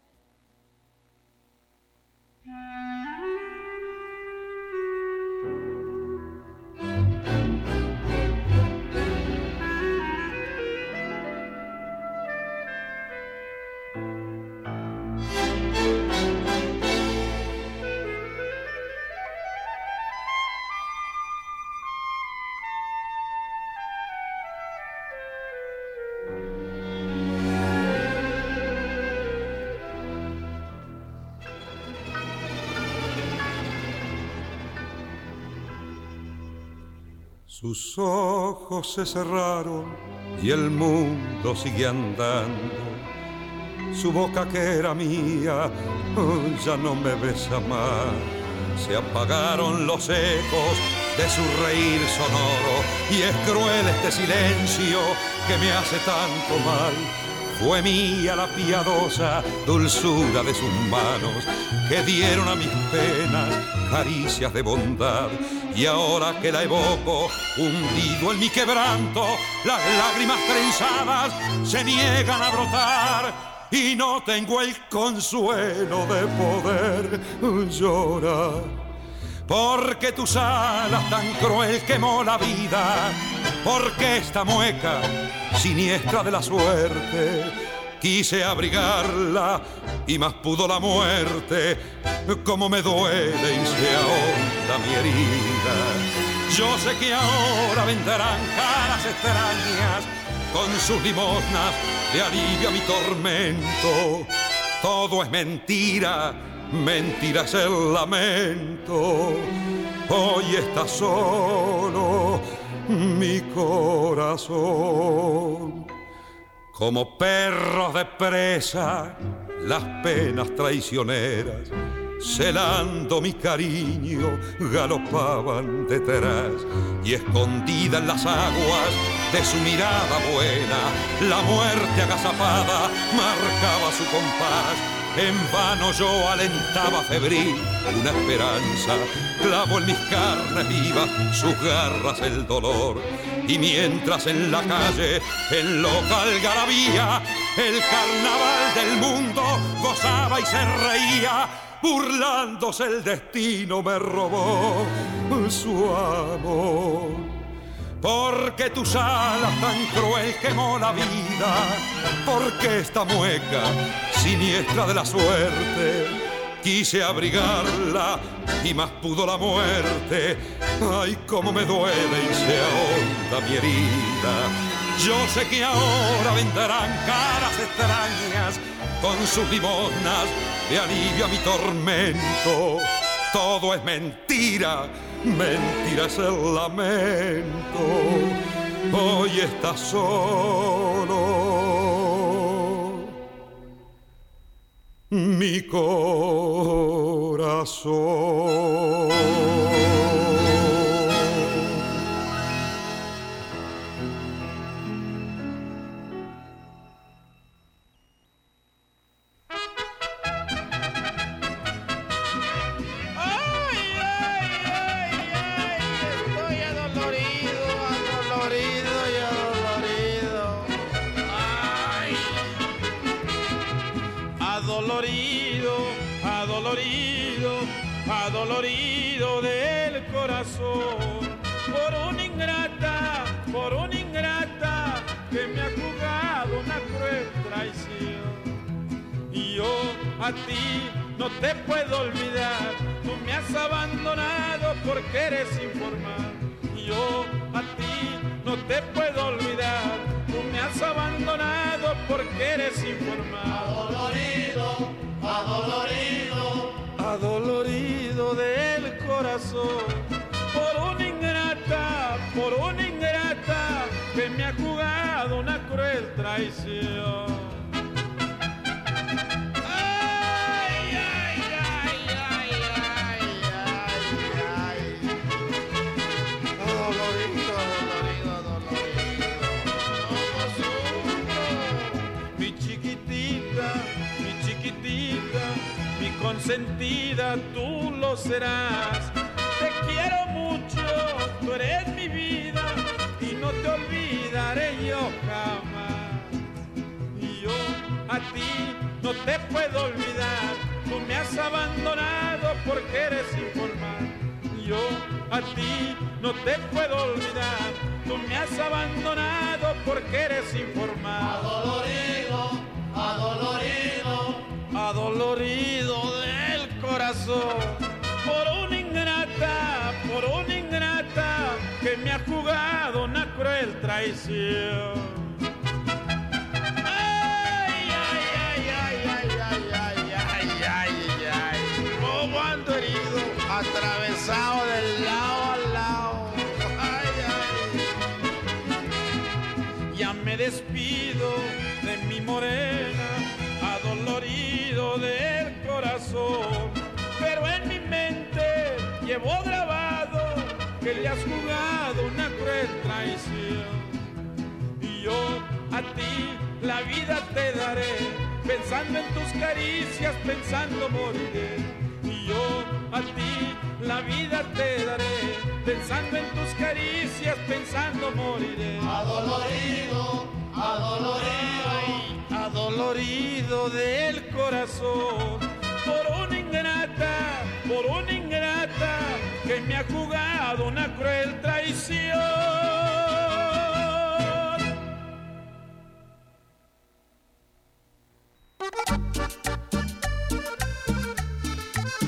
Sus ojos se cerraron y el mundo sigue andando. Su boca que era mía oh, ya no me besa más. Se apagaron los ecos de su reír sonoro y es cruel este silencio que me hace tanto mal. Fue mía la piadosa dulzura de sus manos que dieron a mis penas caricias de bondad. Y ahora que la evoco, hundido en mi quebranto, las lágrimas trenzadas se niegan a brotar y no tengo el consuelo de poder llorar. Porque tus alas tan cruel quemó la vida, porque esta mueca siniestra de la suerte quise abrigarla y más pudo la muerte. Como me duele y se ahonda mi herida. Yo sé que ahora vendrán caras extrañas con sus limosnas le alivia mi tormento. Todo es mentira, mentira es el lamento. Hoy está solo mi corazón. Como perros de presa, las penas traicioneras, celando mi cariño, galopaban detrás. Y escondida en las aguas de su mirada buena, la muerte agazapada marcaba su compás. En vano yo alentaba febril una esperanza, clavo en mis carnes vivas sus garras el dolor. Y mientras en la calle, en loca algarabía, el carnaval del mundo gozaba y se reía, burlándose el destino me robó su amor. Porque tus alas tan cruel quemó la vida, porque esta mueca siniestra de la suerte, quise abrigarla y más pudo la muerte. Ay, cómo me duele y se ahonda mi herida. Yo sé que ahora vendrán caras extrañas, con sus limosnas de alivio a mi tormento. Todo es mentira, mentira es el lamento. Hoy está solo mi corazón.
Adolorido del corazón por una ingrata, por una ingrata que me ha jugado una cruel traición. Y yo a ti no te puedo olvidar, tú me has abandonado porque eres informal. Y yo a ti no te puedo olvidar, tú me has abandonado porque eres informal. Adolorido, adolorido, adolorido del corazón por una ingrata, por una ingrata que me ha jugado una cruel traición. Ay, ay, ay, ay, ay, ay, ay. Adolorido, adolorido, adolorido. ¿Cómo sufro? Mi chiquitita, mi chiquitita, mi consentida, tú lo serás. Te quiero mucho, tú eres mi vida y no te olvidaré yo jamás. Y yo a ti no te puedo olvidar, tú me has abandonado porque eres informal. Y yo a ti no te puedo olvidar, tú me has abandonado porque eres informal. Adolorido, adolorido, adolorido del corazón por una ingrata, por una ingrata que me ha jugado una cruel traición. Ay, ay, ay, ay, ay, ay, ay, ay, ay, ay, cómo ando herido, atravesado del lado al lado. Ay, ay, ya me despido de mi morena, adolorido del corazón, pero en mi mente llevo grabado que le has jugado una cruel traición. Y yo a ti la vida te daré, pensando en tus caricias, pensando moriré. Y yo a ti la vida te daré, pensando en tus caricias, pensando moriré. Adolorido, adolorido, ay, adolorido del corazón por una ingrata, por una ingrata que me ha jugado una cruel traición.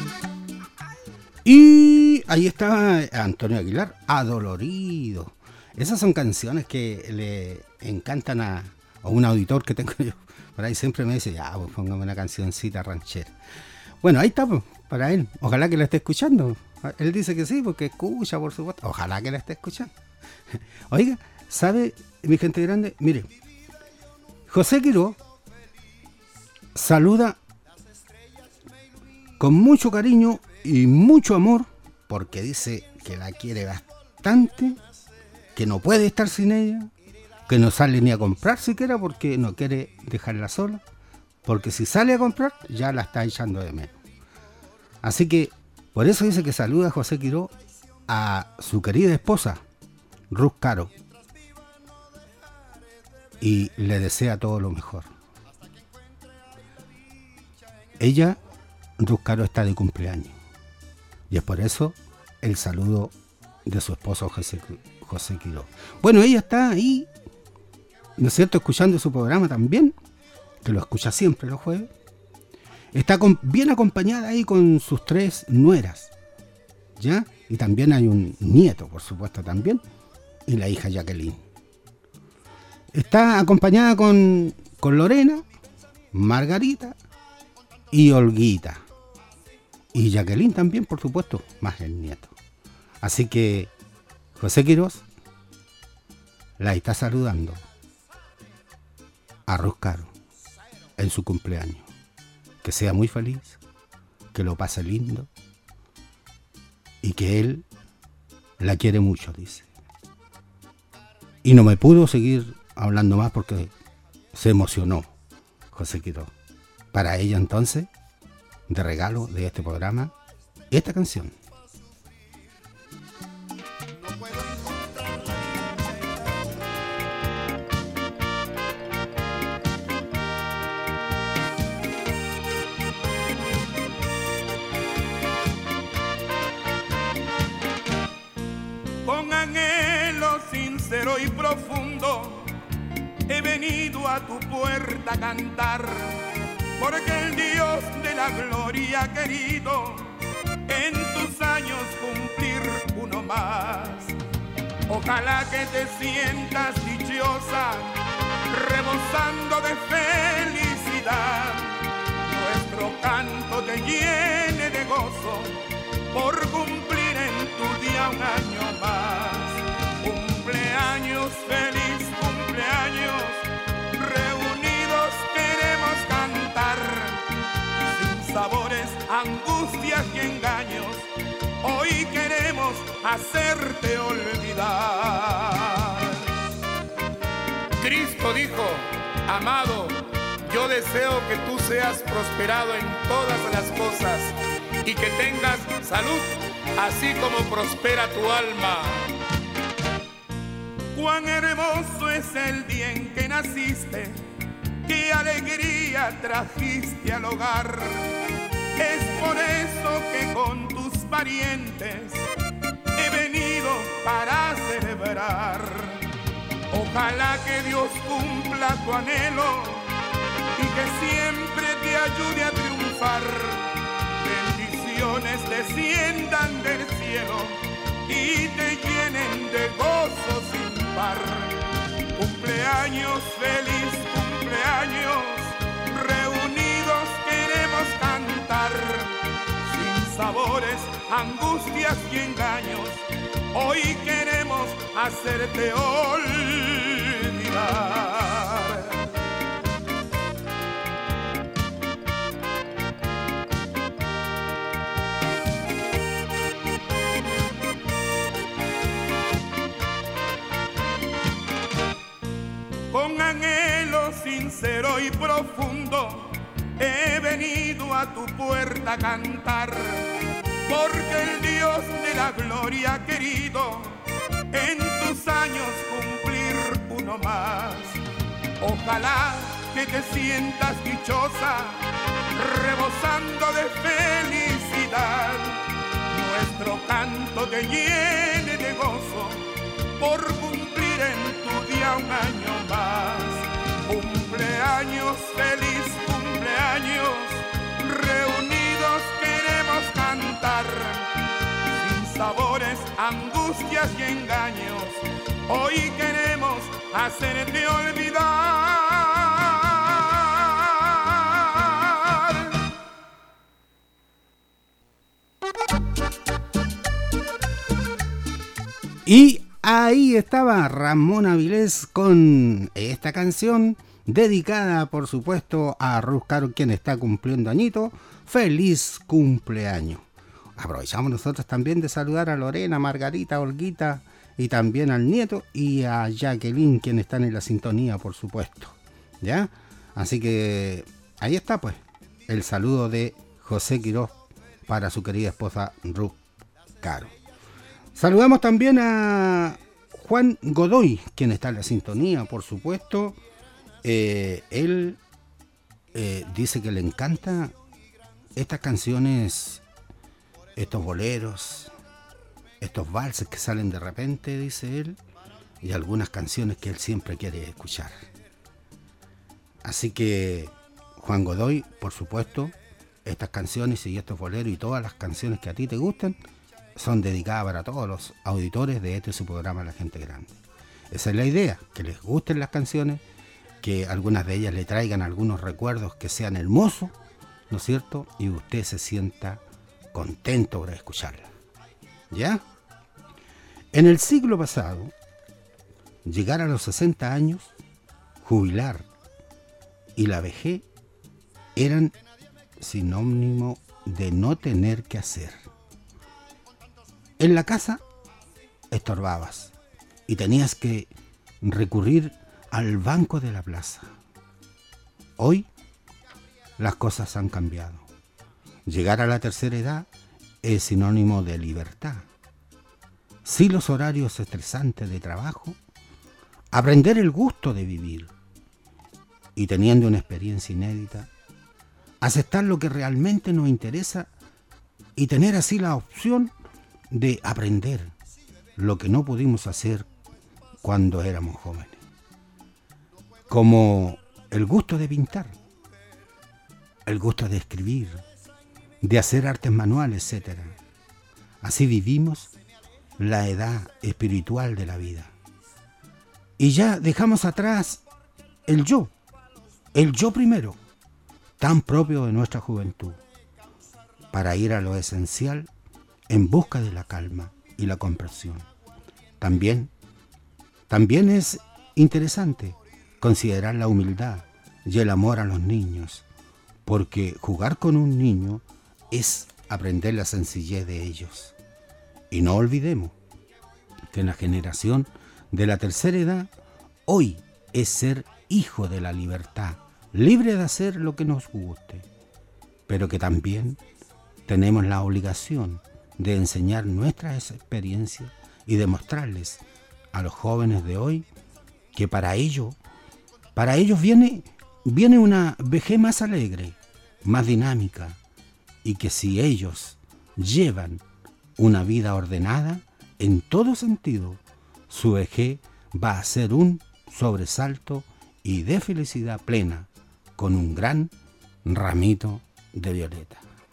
Y ahí está Antonio Aguilar, adolorido. Esas son canciones que le encantan a, a un auditor que tengo yo. Por ahí siempre me dice, ya, pues póngame una cancioncita ranchera. Bueno, ahí está, pues, para él. Ojalá que la esté escuchando. Él dice que sí, porque escucha, por supuesto. Ojalá que la esté escuchando. Oiga, ¿sabe, mi gente grande? Mire, José Quirós saluda con mucho cariño y mucho amor, porque dice que la quiere bastante, que no puede estar sin ella, que no sale ni a comprar siquiera porque no quiere dejarla sola, porque si sale a comprar ya la está echando de menos. Así que por eso dice que saluda a José Quirós a su querida esposa, Ruth Caro, y le desea todo lo mejor. Ella, Ruth Caro, está de cumpleaños y es por eso el saludo de su esposo José, José Quirós. Bueno, ella está ahí, ¿no es cierto?, escuchando su programa también, que lo escucha siempre los jueves. Está con, bien acompañada ahí con sus tres nueras, ¿ya? Y también hay un nieto, por supuesto, también, y la hija Jacqueline. Está acompañada con, con Lorena, Margarita y Olguita. Y Jacqueline también, por supuesto, más el nieto. Así que José Quirós la está saludando a Ruth Caro en su cumpleaños. Que sea muy feliz, que lo pase lindo y que él la quiere mucho, dice. Y no me pudo seguir hablando más porque se emocionó José Quirós. Para ella entonces, de regalo de este programa, esta canción.
Con anhelo sincero y profundo he venido a tu puerta a cantar, porque el Dios de la gloria ha querido en tus años cumplir uno más. Ojalá que te sientas dichosa, rebosando de felicidad. Nuestro canto te llene de gozo por cumplir en tu día un año más. Cumpleaños, feliz cumpleaños, reunidos queremos cantar, sin sabores, angustias y engaños, hoy queremos hacerte olvidar. Cristo dijo, amado, yo deseo que tú seas prosperado en todas las cosas y que tengas salud, así como prospera tu alma. Cuán hermoso es el día en que naciste, qué alegría trajiste al hogar. Es por eso que con tus parientes he venido para celebrar. Ojalá que Dios cumpla tu anhelo y que siempre te ayude a triunfar. Bendiciones desciendan del cielo y te llenen de gozo sin par. Cumpleaños, feliz cumpleaños, reunidos queremos cantar, sin sabores, angustias y engaños, hoy queremos hacerte olvidar. Con anhelo sincero y profundo he venido a tu puerta a cantar, porque el Dios de la gloria ha querido en tus años cumplir uno más. Ojalá que te sientas dichosa, rebosando de felicidad. Nuestro canto te llene de gozo por cumplir en tu día un año más. Cumpleaños, feliz cumpleaños, reunidos queremos cantar, sin sabores, angustias y engaños,
Hoy queremos hacerte olvidar.
Y ahí estaba Ramón Avilés con esta canción dedicada, por supuesto, a Ruth Caro, quien está cumpliendo añito. ¡Feliz cumpleaños! Aprovechamos nosotros también de saludar a Lorena, Margarita, Olguita y también al nieto y a Jacqueline, quienes están en la sintonía, por supuesto. ¿Ya? Así que ahí está, pues, el saludo de José Quiroz para su querida esposa Ruth Caro. Saludamos también a Juan Godoy, quien está en la sintonía, por supuesto. Eh, él eh, dice que le encanta estas canciones, estos boleros, estos valses que salen de repente, dice él, y algunas canciones que él siempre quiere escuchar. Así que, Juan Godoy, por supuesto, estas canciones y estos boleros y todas las canciones que a ti te gustan son dedicadas para todos los auditores de este su programa La Gente Grande. Esa es la idea, que les gusten las canciones, que algunas de ellas le traigan algunos recuerdos que sean hermosos, ¿no es cierto? Y usted se sienta contento por escucharla. ¿Ya? En el siglo pasado, llegar a los sesenta años, jubilar y la vejez eran sinónimo de no tener que hacer. En la casa estorbabas y tenías que recurrir al banco de la plaza. Hoy las cosas han cambiado. Llegar a la tercera edad es sinónimo de libertad. Sí, los horarios estresantes de trabajo, aprender el gusto de vivir y teniendo una experiencia inédita, aceptar lo que realmente nos interesa y tener así la opción de aprender lo que no pudimos hacer cuando éramos jóvenes. Como el gusto de pintar, el gusto de escribir, de hacer artes manuales, etcétera. Así vivimos la edad espiritual de la vida. Y ya dejamos atrás el yo, el yo primero, tan propio de nuestra juventud, para ir a lo esencial en busca de la calma y la comprensión. También, también es interesante considerar la humildad y el amor a los niños, porque jugar con un niño es aprender la sencillez de ellos. Y no olvidemos que la generación de la tercera edad hoy es ser hijo de la libertad, libre de hacer lo que nos guste, pero que también tenemos la obligación de enseñar nuestras experiencias y demostrarles a los jóvenes de hoy que para ello, para ellos viene, viene una vejez más alegre, más dinámica, y que si ellos llevan una vida ordenada, en todo sentido, su vejez va a ser un sobresalto y de felicidad plena, con un gran ramito de violeta.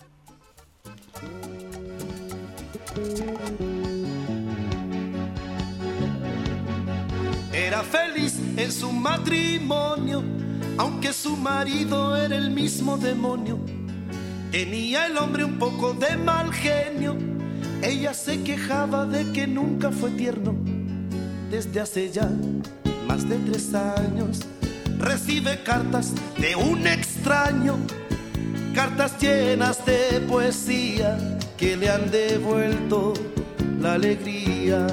Era feliz en su matrimonio, aunque su marido era el mismo demonio. Tenía el hombre un poco de mal genio, ella se quejaba de que nunca fue tierno. Desde hace ya más de tres años recibe cartas de un extraño, cartas llenas de poesía que le han devuelto la alegría.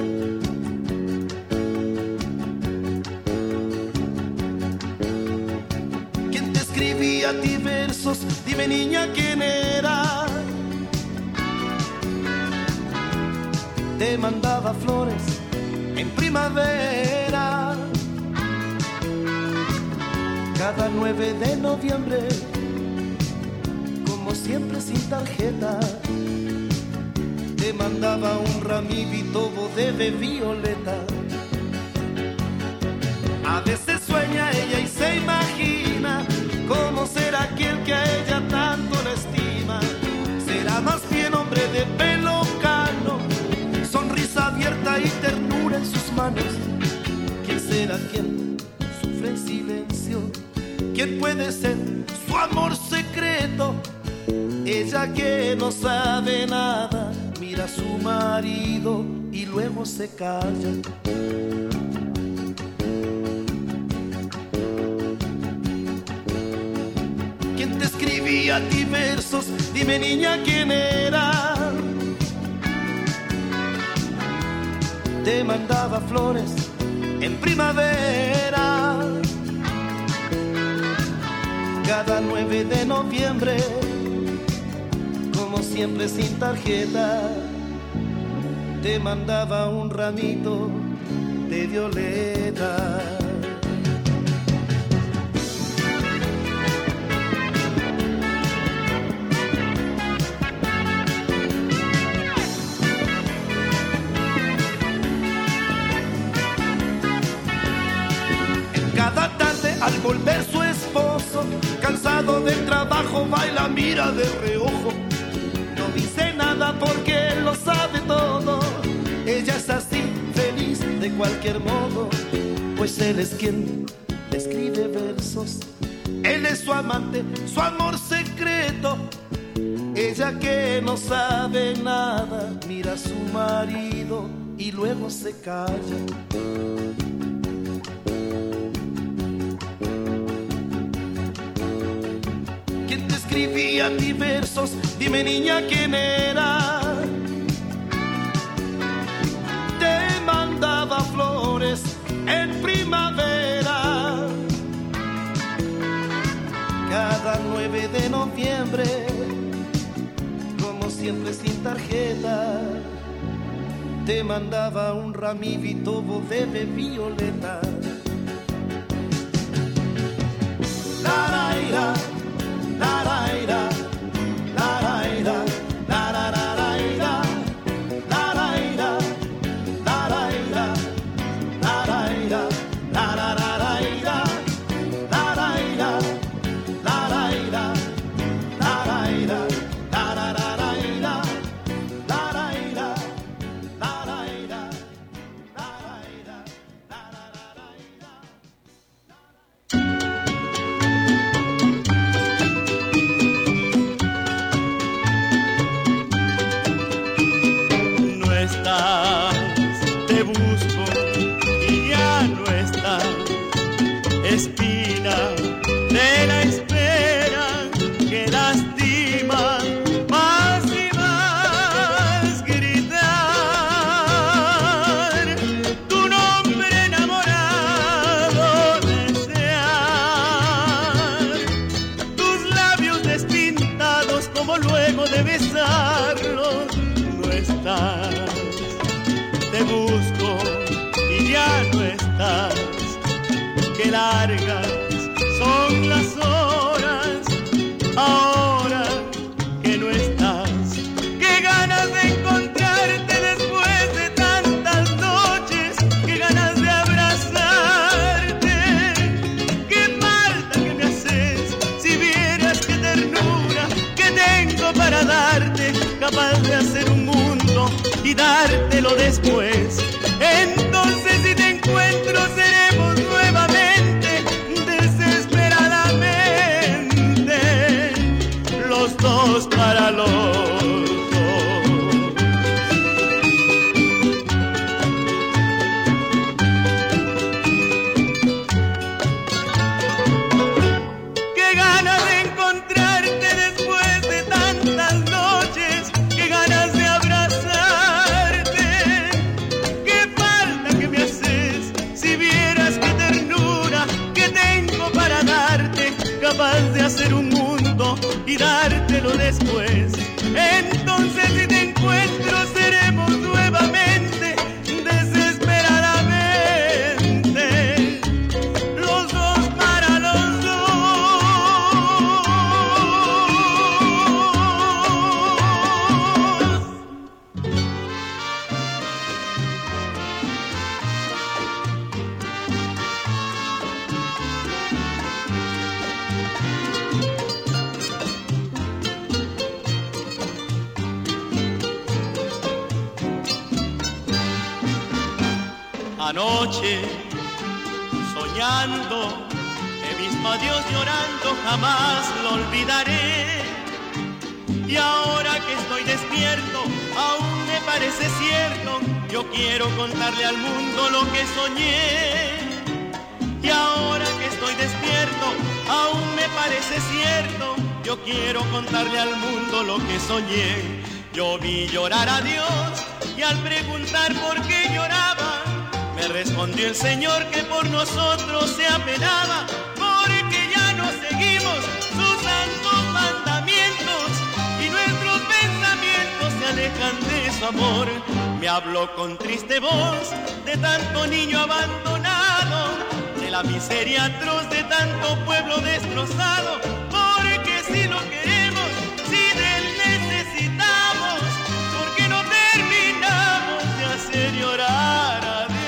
¿Quién te escribía a ti versos? Dime, niña, ¿quién era? Te mandaba flores en primavera, cada nueve de noviembre, como siempre sin tarjeta, te mandaba un ramito de violeta. A veces sueña ella y se imagina cómo será aquel que a ella tanto la estima. Será más bien hombre de pelo cano, sonrisa abierta y ternura en sus sus manos. ¿Quién será quien sufre en silencio? ¿Quién puede ser su amor secreto? Ella que no sabe nada, mira a su marido y luego se calla. ¿Quién te escribía a ti versos? Dime, niña, ¿quién era? Te mandaba flores en primavera. Cada nueve de noviembre, como siempre sin tarjeta, te mandaba un ramito de violeta. Cada tarde al volver su esposo, cansado del trabajo, baila, mira de reojo. No dice nada porque él lo sabe todo. Ella es así, feliz de cualquier modo, pues él es quien le escribe versos. Él es su amante, su amor secreto. Ella que no sabe nada, mira a su marido y luego se calla. Escribía a ti versos, dime, niña, ¿quién era? Te mandaba flores en primavera. Cada nueve de noviembre, como siempre sin tarjeta, te mandaba un ramito de violeta. La, la, la. La la ira, la la ira, la la la la ira, la la ira, la la ira, la la ira, la la la la ira, la la ira, la la ira, la la ira, la la la la ira, la la ira, la la ira, la la ira, la la la ira.
Te busco y ya no estás, espina de la espera que lastima más y más gritar tu nombre enamorado, desear tus labios despintados como luego de besarlos no estás. Te busco y ya no estás, qué largas son las horas, ahora que no estás, qué ganas de encontrarte después de tantas noches, qué ganas de abrazarte, qué falta que me haces, si vieras qué ternura que tengo para darte, capaz de hacer un mundo y dártelo después. Entonces si te encuentro seremos nuevamente desesperadamente los dos para los dos. Qué ganas de encontrarte después de tantas noches, qué ganas de capaz de hacer un mundo y dártelo después. Entonces si te encuentro seremos nuevamente desesperadamente los dos para los dos. Anoche, soñando, he visto a Dios llorando, jamás lo olvidaré. Y ahora que estoy despierto, aún me parece cierto, yo quiero contarle al mundo lo que soñé. Y ahora que estoy despierto, aún me parece cierto, yo quiero contarle al mundo lo que soñé. Yo vi llorar a Dios y al preguntar por qué lloraba, me respondió el Señor que por nosotros se apenaba, porque ya no seguimos sus santos mandamientos y nuestros pensamientos se alejan de su amor. Me habló con triste voz de tanto niño abandonado, de la miseria atroz de tanto pueblo destrozado, porque si lo queremos, si de él necesitamos, porque no terminamos de hacer llorar a Dios.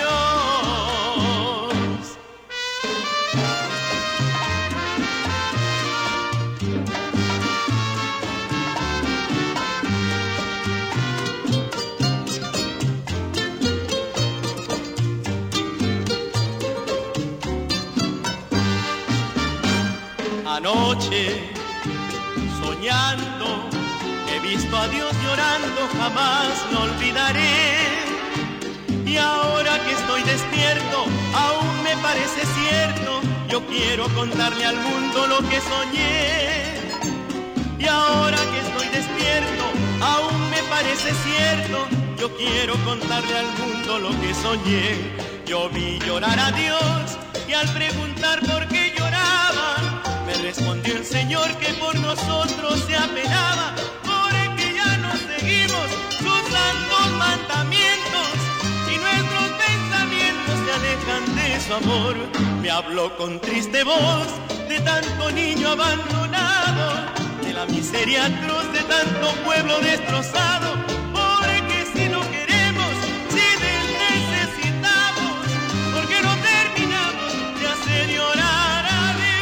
Anoche, soñando, he visto a Dios llorando, jamás lo olvidaré. Y ahora que estoy despierto, aún me parece cierto, yo quiero contarle al mundo lo que soñé. Y ahora que estoy despierto, aún me parece cierto, yo quiero contarle al mundo lo que soñé. Yo vi llorar a Dios y al preguntar por qué lloraba, me respondió el Señor que por nosotros se apenaba, porque ya no seguimos sus santos mandamientos y nuestros pensamientos se alejan de su amor. Me habló con triste voz de tanto niño abandonado, de la miseria atroz de tanto pueblo destrozado, porque si lo queremos, si de él necesitamos, porque no terminamos de hacer llorar a Dios.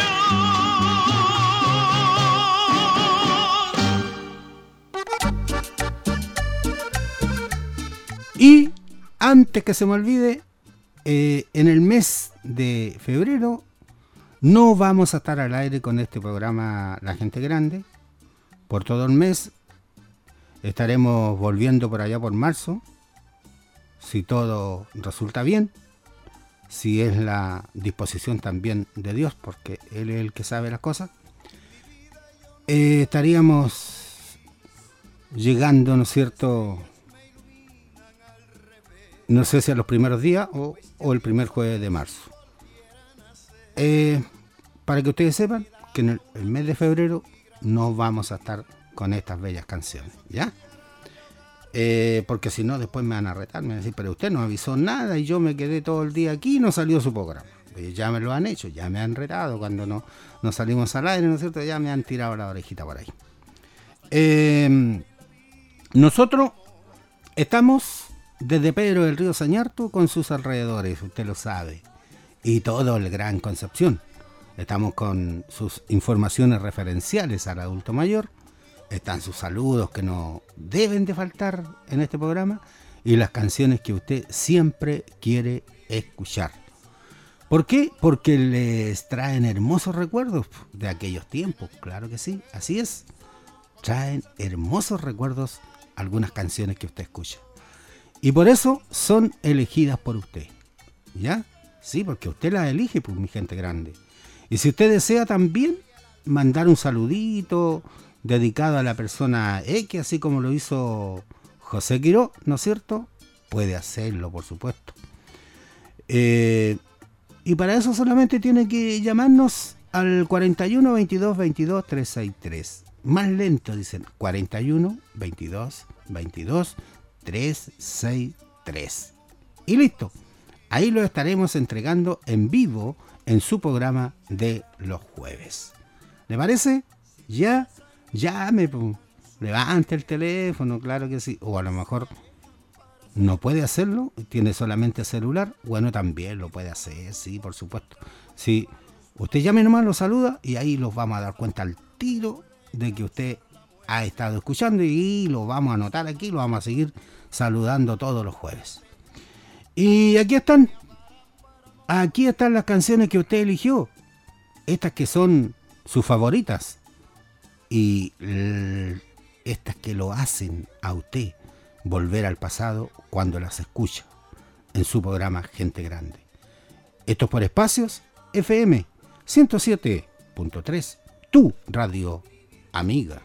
Y antes que se me olvide, eh, en el mes de febrero no vamos a estar al aire con este programa La Gente Grande. Por todo el mes estaremos volviendo por allá por marzo, si todo resulta bien, si es la disposición también de Dios, porque Él es el que sabe las cosas. Eh, estaríamos llegando, ¿no es cierto?, no sé si a los primeros días o, o el primer jueves de marzo. Eh, para que ustedes sepan que en el, el mes de febrero no vamos a estar con estas bellas canciones, ¿ya? Eh, porque si no, después me van a retar, me van a decir, pero usted no avisó nada y yo me quedé todo el día aquí y no salió su programa. Pues ya me lo han hecho, ya me han retado cuando no, no salimos al aire, ¿no es cierto? Ya me han tirado la orejita por ahí. Eh, nosotros estamos desde Pedro del Río Sañarto con sus alrededores, usted lo sabe, y todo el Gran Concepción. Estamos con sus informaciones referenciales al adulto mayor, están sus saludos que no deben de faltar en este programa y las canciones que usted siempre quiere escuchar. ¿Por qué? Porque les traen hermosos recuerdos de aquellos tiempos, claro que sí, así es. Traen hermosos recuerdos algunas canciones que usted escucha. Y por eso son elegidas por usted, ¿ya? Sí, porque usted las elige, pues, mi gente grande. Y si usted desea también mandar un saludito dedicado a la persona X, así como lo hizo José Quiró, ¿no es cierto? Puede hacerlo, por supuesto. Eh, y para eso solamente tiene que llamarnos al cuarenta y uno, veintidós, veintidós, trescientos sesenta y tres. Más lento, dicen, cuarenta y uno, veintidós, veintidós, trescientos sesenta y tres. Y listo. Ahí lo estaremos entregando en vivo en su programa de los jueves. ¿Le parece? Ya, llame, pues, levante el teléfono, claro que sí. O a lo mejor no puede hacerlo, tiene solamente celular. Bueno, también lo puede hacer, sí, por supuesto. Si usted llame nomás, lo saluda y ahí los vamos a dar cuenta al tiro de que usted ha estado escuchando y lo vamos a anotar aquí, lo vamos a seguir saludando todos los jueves. Y aquí están Aquí están las canciones que usted eligió. Estas que son sus favoritas. Y l- estas que lo hacen a usted volver al pasado cuando las escucha en su programa Gente Grande. Esto es por Espacios F M ciento siete punto tres, tu radio amiga.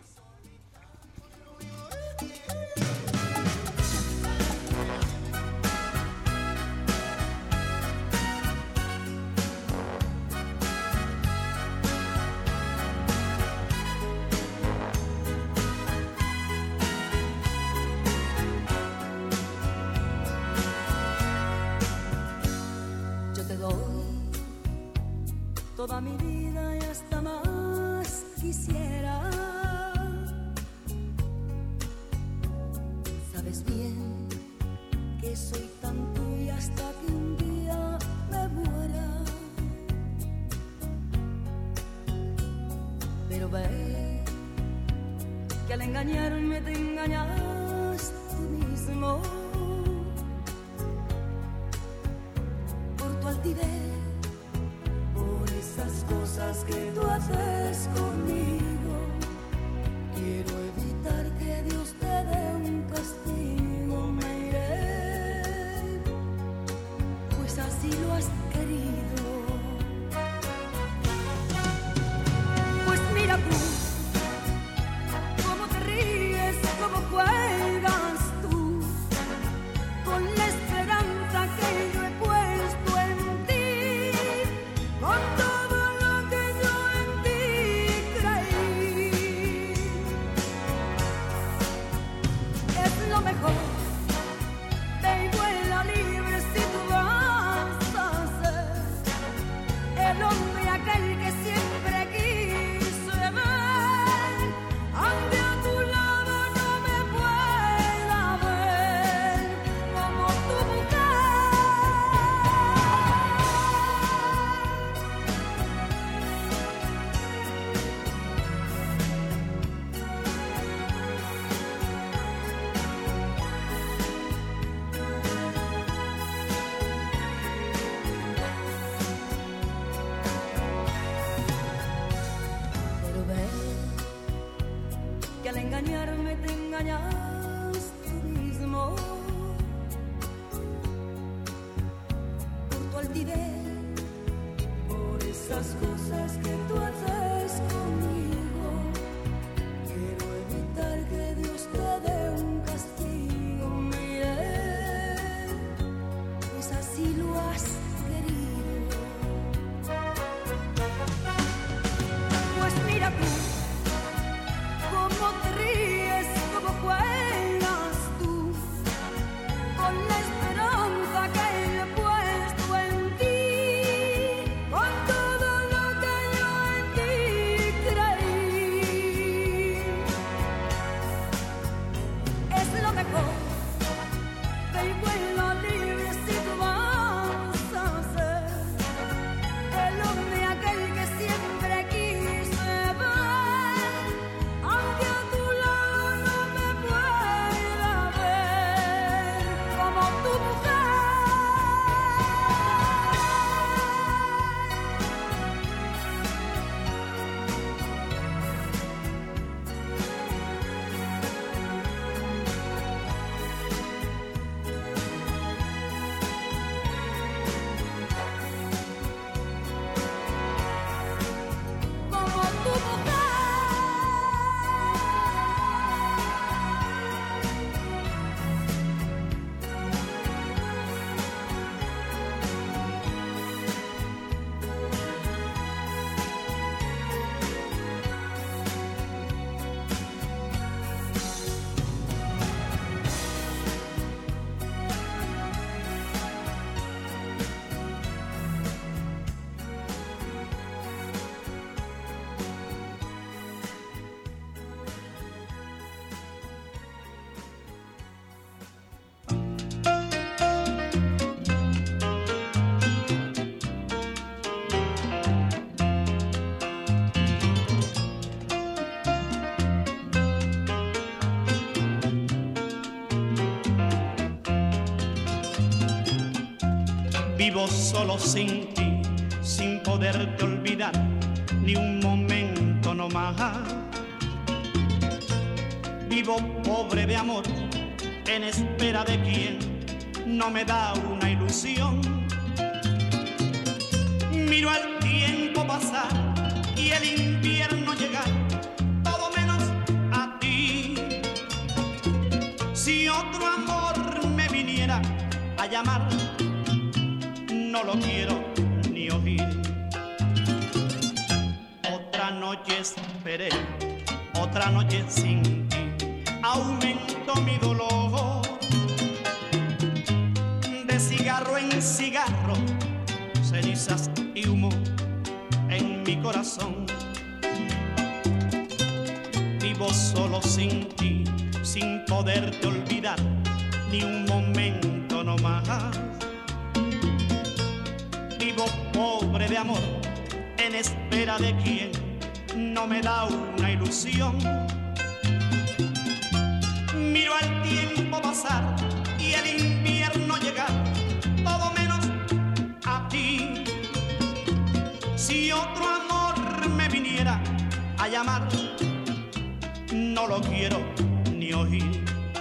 Toda mi vida y hasta más quisiera. Sabes bien que soy tan tuya hasta que un día me muera. Pero ve que al engañarme te engañas tú mismo. Por tu altivez, esas cosas que tú haces conmigo, quiero evitar que Dios te dé un castigo. Me iré, pues así lo has querido. Pues mira tú, cómo te ríes, cómo juegas tú, con la esperanza que yo he puesto en ti, con todo mejor, ve y vuela libre si tú vas a ser el hombre aquel que siempre quise ver, aunque a tu lado no me pueda ver como tu mujer. Al engañarme te engañas tú mismo. Por tu altivez, por esas cosas que tú haces conmigo, quiero evitar que Dios te dé un castigo. Me iré, pues así lo has querido. Pues mira tú, cómo te ríes, cómo juegas
Vivo solo sin ti, sin poderte olvidar ni un momento no más. Vivo pobre de amor, en espera de quien no me da una ilusión. Miro al tiempo pasar y el invierno llegar, todo menos a ti. Si otro amor me viniera a llamar, no lo quiero ni oír. Otra noche esperé, otra noche sin ti, aumentó mi dolor. De cigarro en cigarro, cenizas y humo en mi corazón. Vivo solo sin ti, sin poderte olvidar ni un momento no más. Vivo pobre de amor, en espera de quien no me da una ilusión. Miro al tiempo pasar y el invierno llegar, todo menos a ti. Si otro amor me viniera a llamar, no lo quiero ni oír.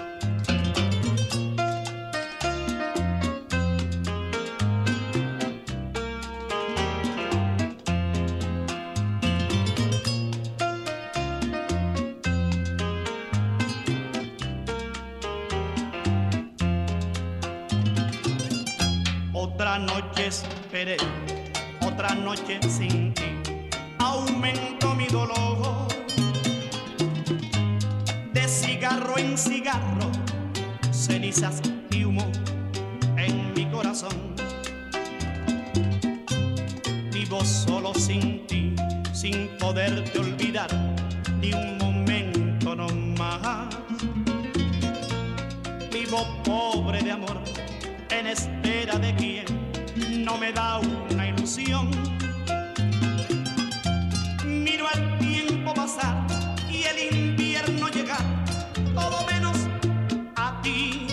Otra noche esperé, otra noche sin ti, aumentó mi dolor. De cigarro en cigarro, cenizas y humo en mi corazón. Vivo solo sin ti, sin poderte olvidar ni un momento no más. Vivo pobre de amor, en espera de quien no me da una ilusión. Miro al tiempo pasar y el invierno llegar, todo menos a ti.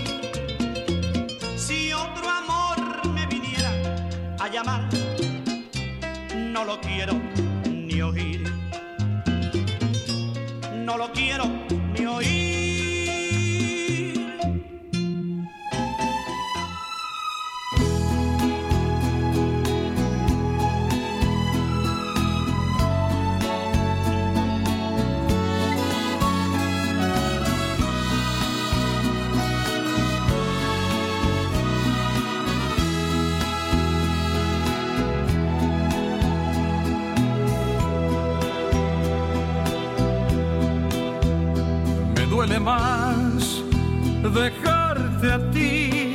Si otro amor me viniera a llamar, no lo quiero ni oír. No lo quiero ni oír.
Duele más dejarte a ti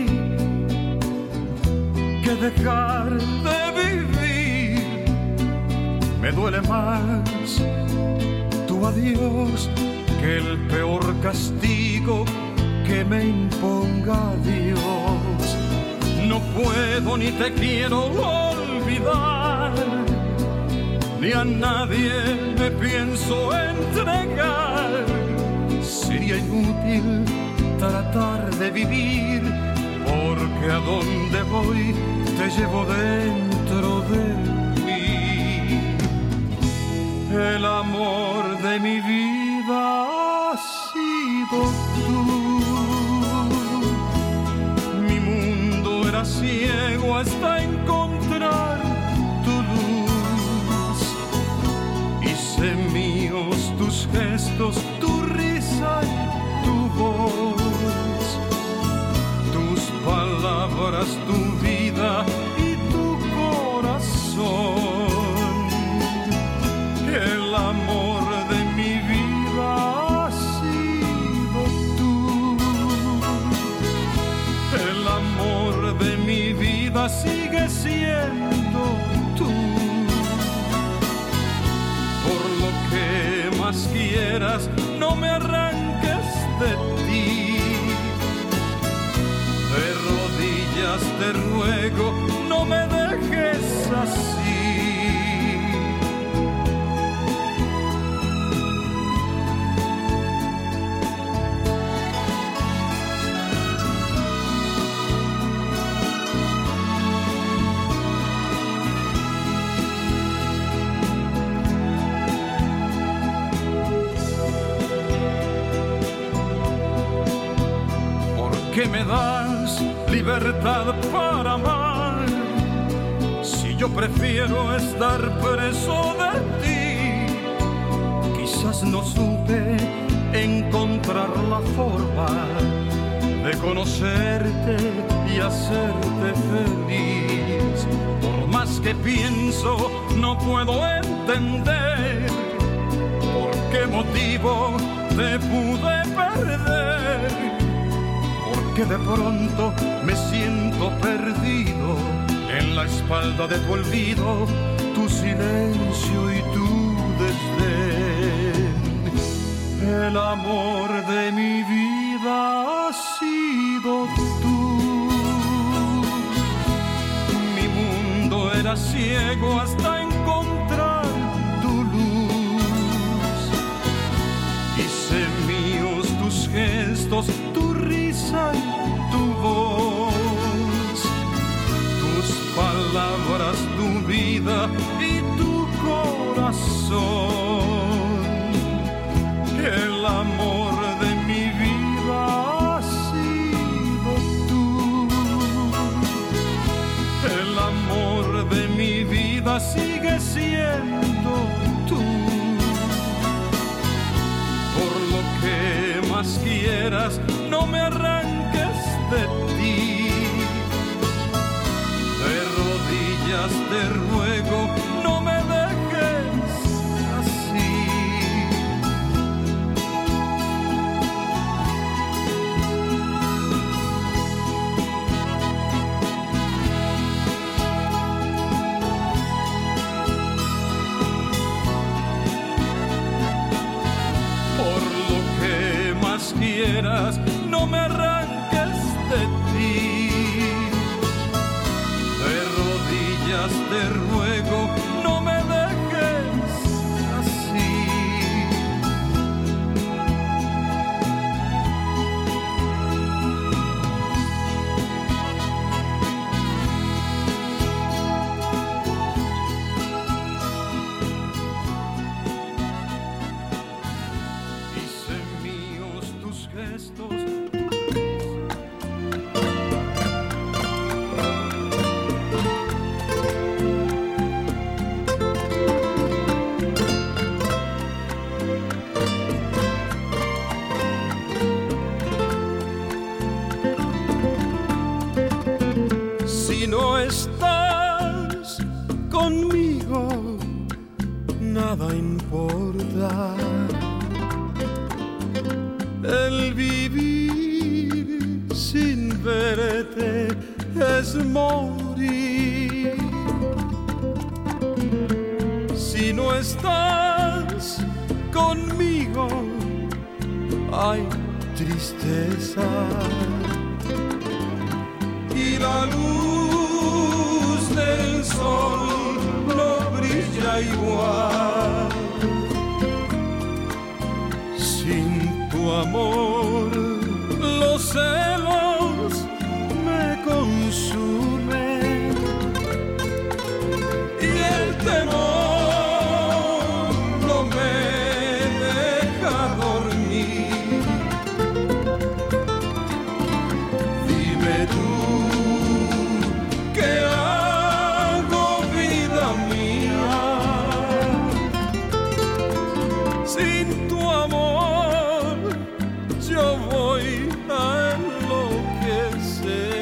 que dejar de vivir. Me duele más tu adiós que el peor castigo que me imponga Dios. No puedo ni te quiero olvidar, ni a nadie me pienso entregar. Sería inútil tratar de vivir, porque a donde voy te llevo dentro de mí. El amor de mi vida has sido tú. Mi mundo era ciego hasta encontrar tu luz. Hice míos tus gestos, tu risa y tu voz, tus palabras, tu vida y tu corazón. El amor de mi vida ha sido tú. El amor de mi vida sigue siendo tú. Por lo que más quieras, no me arranques de ti. De rodillas te ruego, no me dejes así.
que me das libertad para amar. Si yo prefiero estar preso de ti, quizás no supe encontrar la forma de conocerte y hacerte feliz. Por más que pienso, no puedo entender por qué motivo te pude perder. Porque de pronto me siento perdido en la espalda de tu olvido, tu silencio y tu desdén. El amor de mi vida has sido tú. Mi mundo era ciego hasta encontrar tu luz. Hice míos tus gestos, tu risa y tu voz, tus palabras, tu vida y tu corazón. El amor de mi vida has sido tú. El amor de mi vida sigue siendo tú. Por lo que más quieras, no me arranques de ti. De rodillas te ruego, no me dejes así. Quieras, no me arranques de ti. De rodillas te ruego, no me dejes así. Si no estás conmigo, nada importa. El vivir sin verte es morir. Si no estás conmigo, hay tristeza. Y la luz del sol no brilla igual. Sin tu amor, los celos me consumen y el temor no me deja dormir. Dime tú, ¿qué hago, vida mía? Sin tu amor yo voy a enloquecer.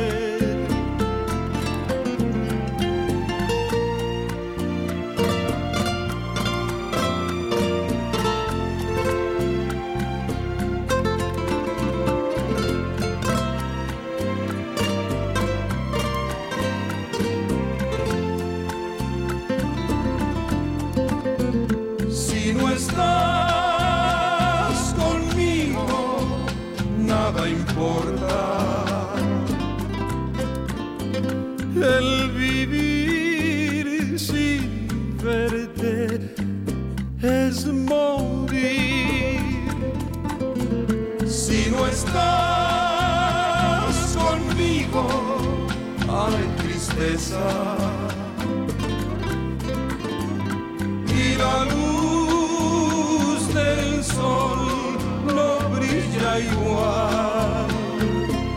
Si no estás conmigo, nada importa. El vivir sin verte es morir. Si no estás conmigo, hay tristeza. Y la luz del sol no brilla igual.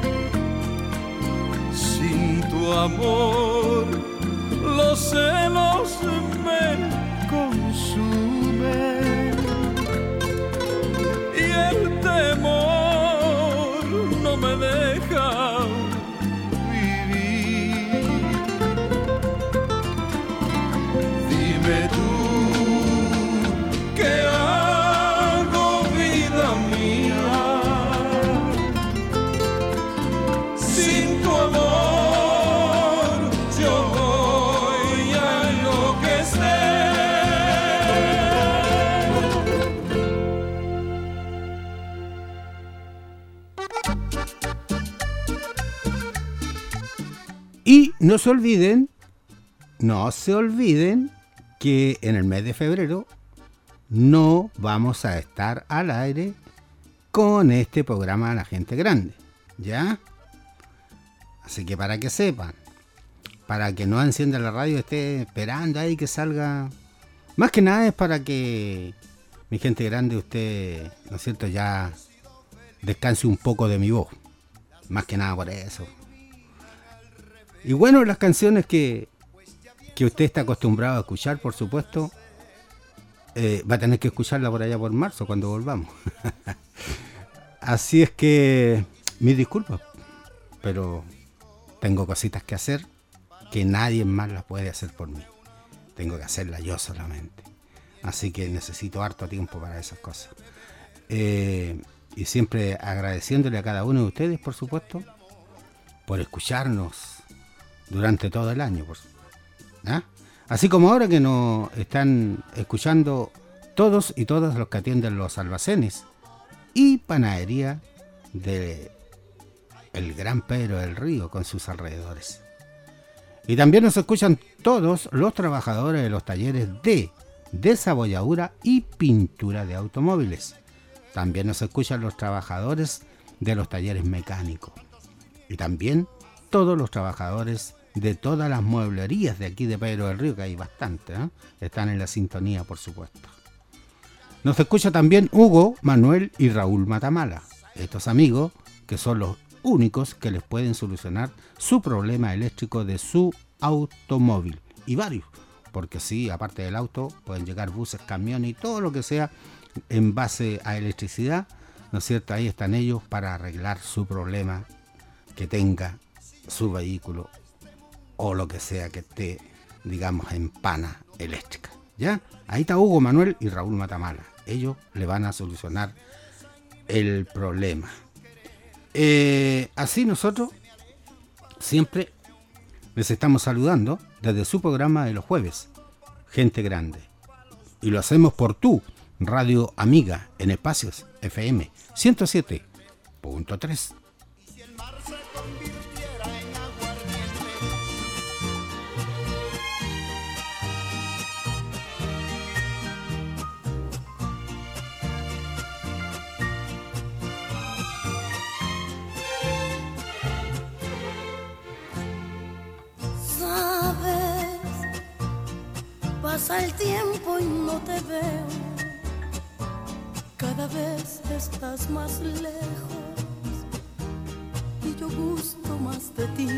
amor, los celos me consumen y el temor no me deja vivir. Dime tú, ¿qué hago, vida mía? Sin tu amor yo voy a
Y no se olviden, no se olviden que en el mes de febrero no vamos a estar al aire con este programa La Gente Grande, ¿ya? Así que para que sepan, para que no encienda la radio y esté esperando ahí que salga, más que nada es para que mi gente grande, usted, ¿no es cierto?, ya descanse un poco de mi voz, más que nada por eso. Y bueno, las canciones que, que usted está acostumbrado a escuchar, por supuesto, eh, va a tener que escucharla por allá por marzo, cuando volvamos. Así es que, mis disculpas, pero tengo cositas que hacer que nadie más las puede hacer por mí. Tengo que hacerlas yo solamente. Así que necesito harto tiempo para esas cosas. Eh, y siempre agradeciéndole a cada uno de ustedes, por supuesto, por escucharnos durante todo el año, por supuesto. ¿Ah? Así como ahora que nos están escuchando todos y todas los que atienden los almacenes y panadería de el Gran Pedro del Río con sus alrededores. Y también nos escuchan todos los trabajadores de los talleres de desabolladura y pintura de automóviles. También nos escuchan los trabajadores de los talleres mecánicos. Y también todos los trabajadores de todas las mueblerías de aquí de Pedro del Río, que hay bastante, ¿eh? Están en la sintonía, por supuesto. Nos escucha también Hugo, Manuel y Raúl Matamala. Estos amigos que son los únicos que les pueden solucionar su problema eléctrico de su automóvil. Y varios, porque sí, aparte del auto, pueden llegar buses, camiones y todo lo que sea en base a electricidad, ¿no es cierto? Ahí están ellos para arreglar su problema que tenga su vehículo o lo que sea que esté, digamos, en pana eléctrica, ¿ya? Ahí está Hugo, Manuel y Raúl Matamala. Ellos le van a solucionar el problema. Eh, así nosotros siempre les estamos saludando desde su programa de los jueves, Gente Grande. Y lo hacemos por tu radio amiga en Espacios F M ciento siete punto tres.
Pasa el tiempo y no te veo, cada vez estás más lejos y yo gusto más de ti.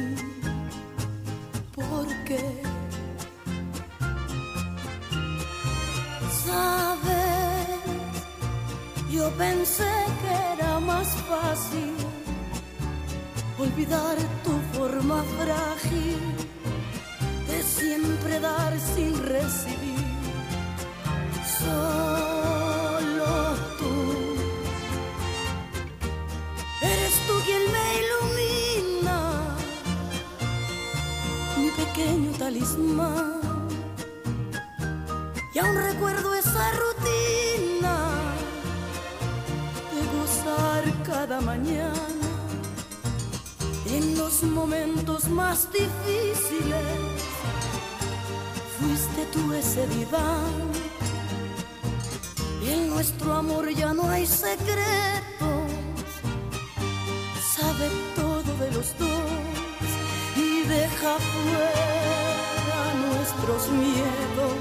¿Por qué? Sabes, yo pensé que era más fácil olvidar tu forma frágil de siempre dar sin recibir. Solo tú eres tú quien me ilumina, mi pequeño talismán. Y aún recuerdo esa rutina de gozar cada mañana en los momentos más difíciles. Fuiste tú ese diván, y en nuestro amor ya no hay secretos. Sabe todo de los dos y deja fuera nuestros miedos.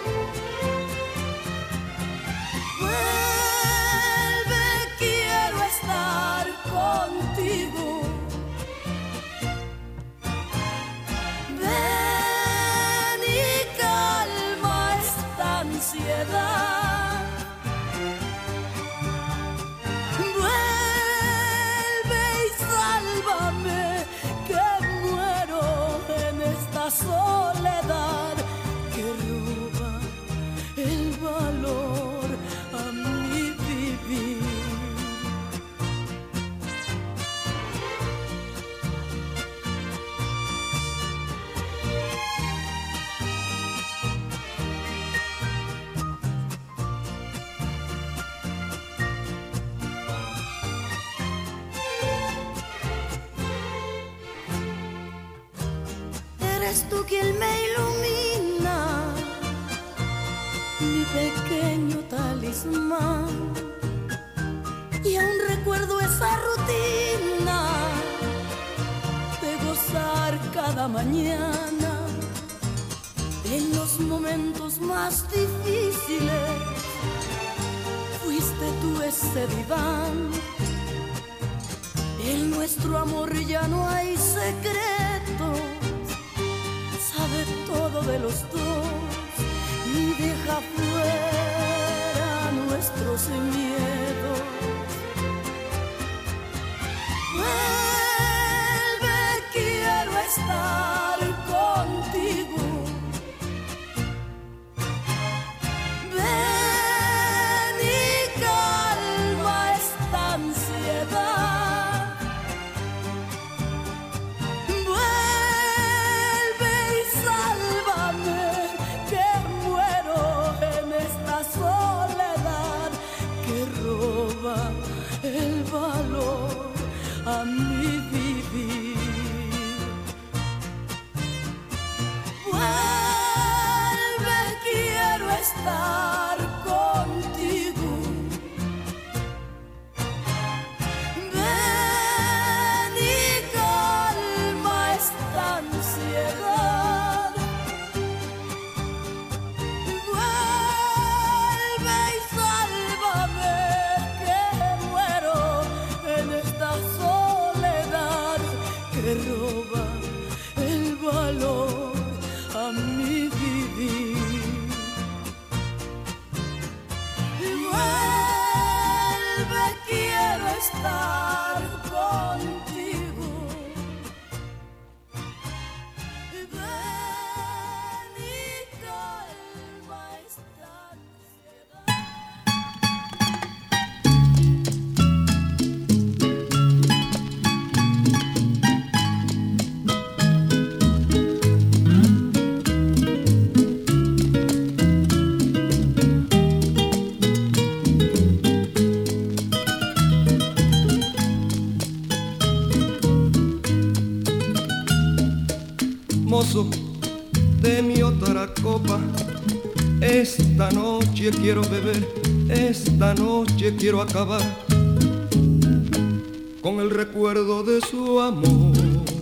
Vuelve, quiero estar contigo. eres tú quien me ilumina, mi pequeño talismán. Y aún recuerdo esa rutina de gozar cada mañana en los momentos más difíciles. Fuiste tú ese diván. En nuestro amor ya no hay secretos, sabe todo de los dos y deja fuera nuestros miedos. Vuelve, quiero estar contigo. Ven y calma esta ansiedad. Vuelve y sálvame, que muero en esta soledad que roba el valor a mi vivir. Vuelve, quiero estar contigo. Ven y calma esta ansiedad. Vuelve y sálvame, que muero en esta soledad que roba el valor a mi vivir. Vuelve, quiero estar contigo. Ven y calma esta ansiedad.
Mozo de mi otra copa, esta noche quiero beber, esta noche quiero acabar con el recuerdo de su amor.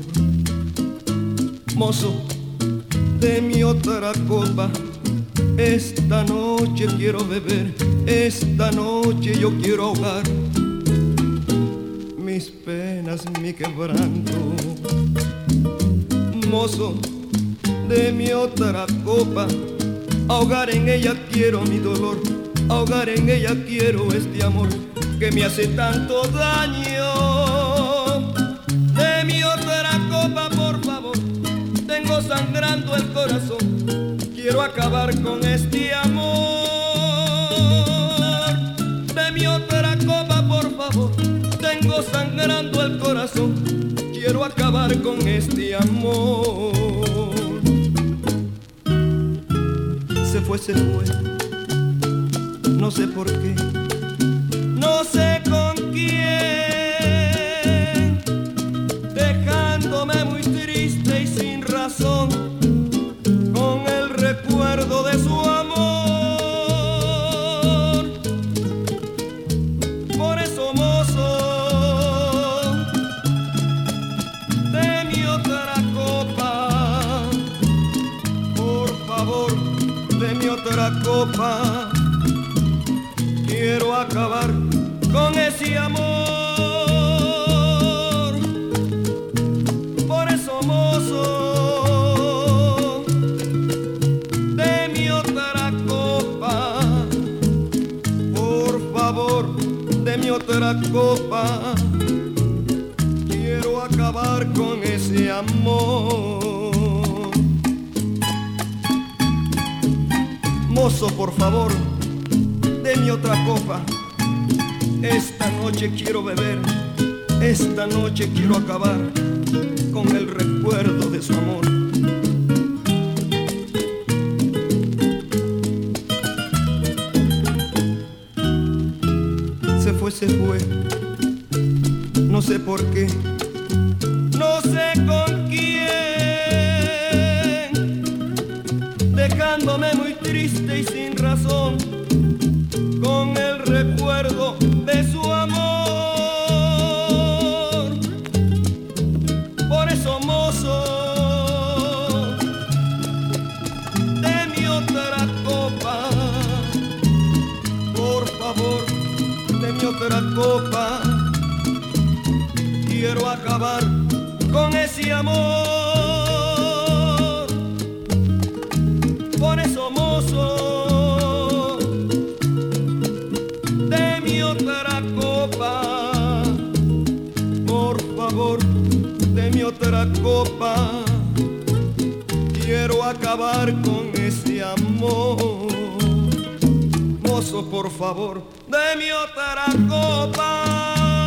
Mozo de mi otra copa, esta noche quiero beber, esta noche yo quiero ahogar mis penas, mi quebranto. Mozo de mi otra copa, ahogar en ella quiero mi dolor, ahogar en ella quiero este amor que me hace tanto daño. De mi otra copa, por favor, tengo sangrando el corazón, quiero acabar con este amor. De mi otra copa, por favor, tengo sangrando el corazón, quiero acabar con este amor. Se fue, se fue, no sé por qué, no sé con quién, dejándome muy triste y sin razón, con el recuerdo de su amor. Por eso, mozo de mi otra copa, por favor, de mi otra copa, quiero acabar con ese amor. Por eso, mozo de mi otra copa, por favor, de mi otra copa, quiero acabar con ese amor. Mozo, por favor, de mi otra copa, esta noche quiero beber, esta noche quiero acabar con el recuerdo de su amor. Se fue, se fue, no sé por qué, no sé con quién,
dejándome muy triste y sin razón, con el recuerdo de su amor. Por eso, mozo, deme otra copa, por favor, deme otra copa. Quiero acabar con ese amor. Por eso, mozo, deme otra copa, por favor, deme otra copa. Quiero acabar con ese amor. Mozo, por favor, deme otra copa.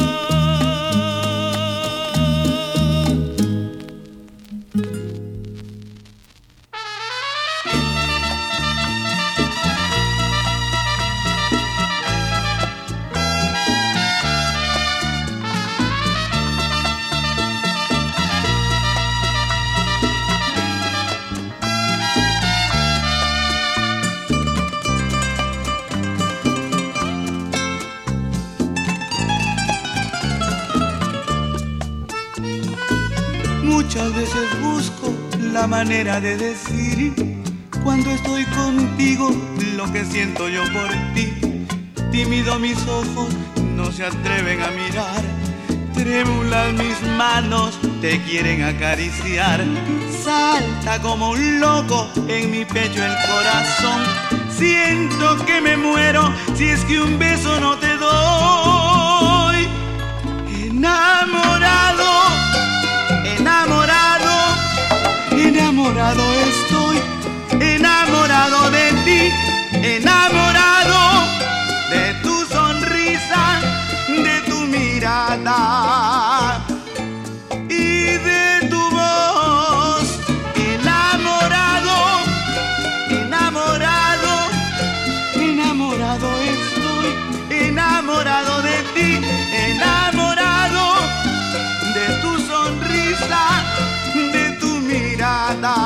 Muchas veces busco la manera de decir cuando estoy contigo lo que siento yo por ti. Tímido mis ojos no se atreven a mirar, trémulas mis manos te quieren acariciar. Salta como un loco en mi pecho el corazón. Siento que me muero si es que un beso no te doy. Enamorado, enamorado, enamorado estoy, enamorado de ti, enamorado de tu sonrisa, de tu mirada y de tu voz. Enamorado, enamorado, enamorado estoy, enamorado de ti, enamorado de tu sonrisa, de tu mirada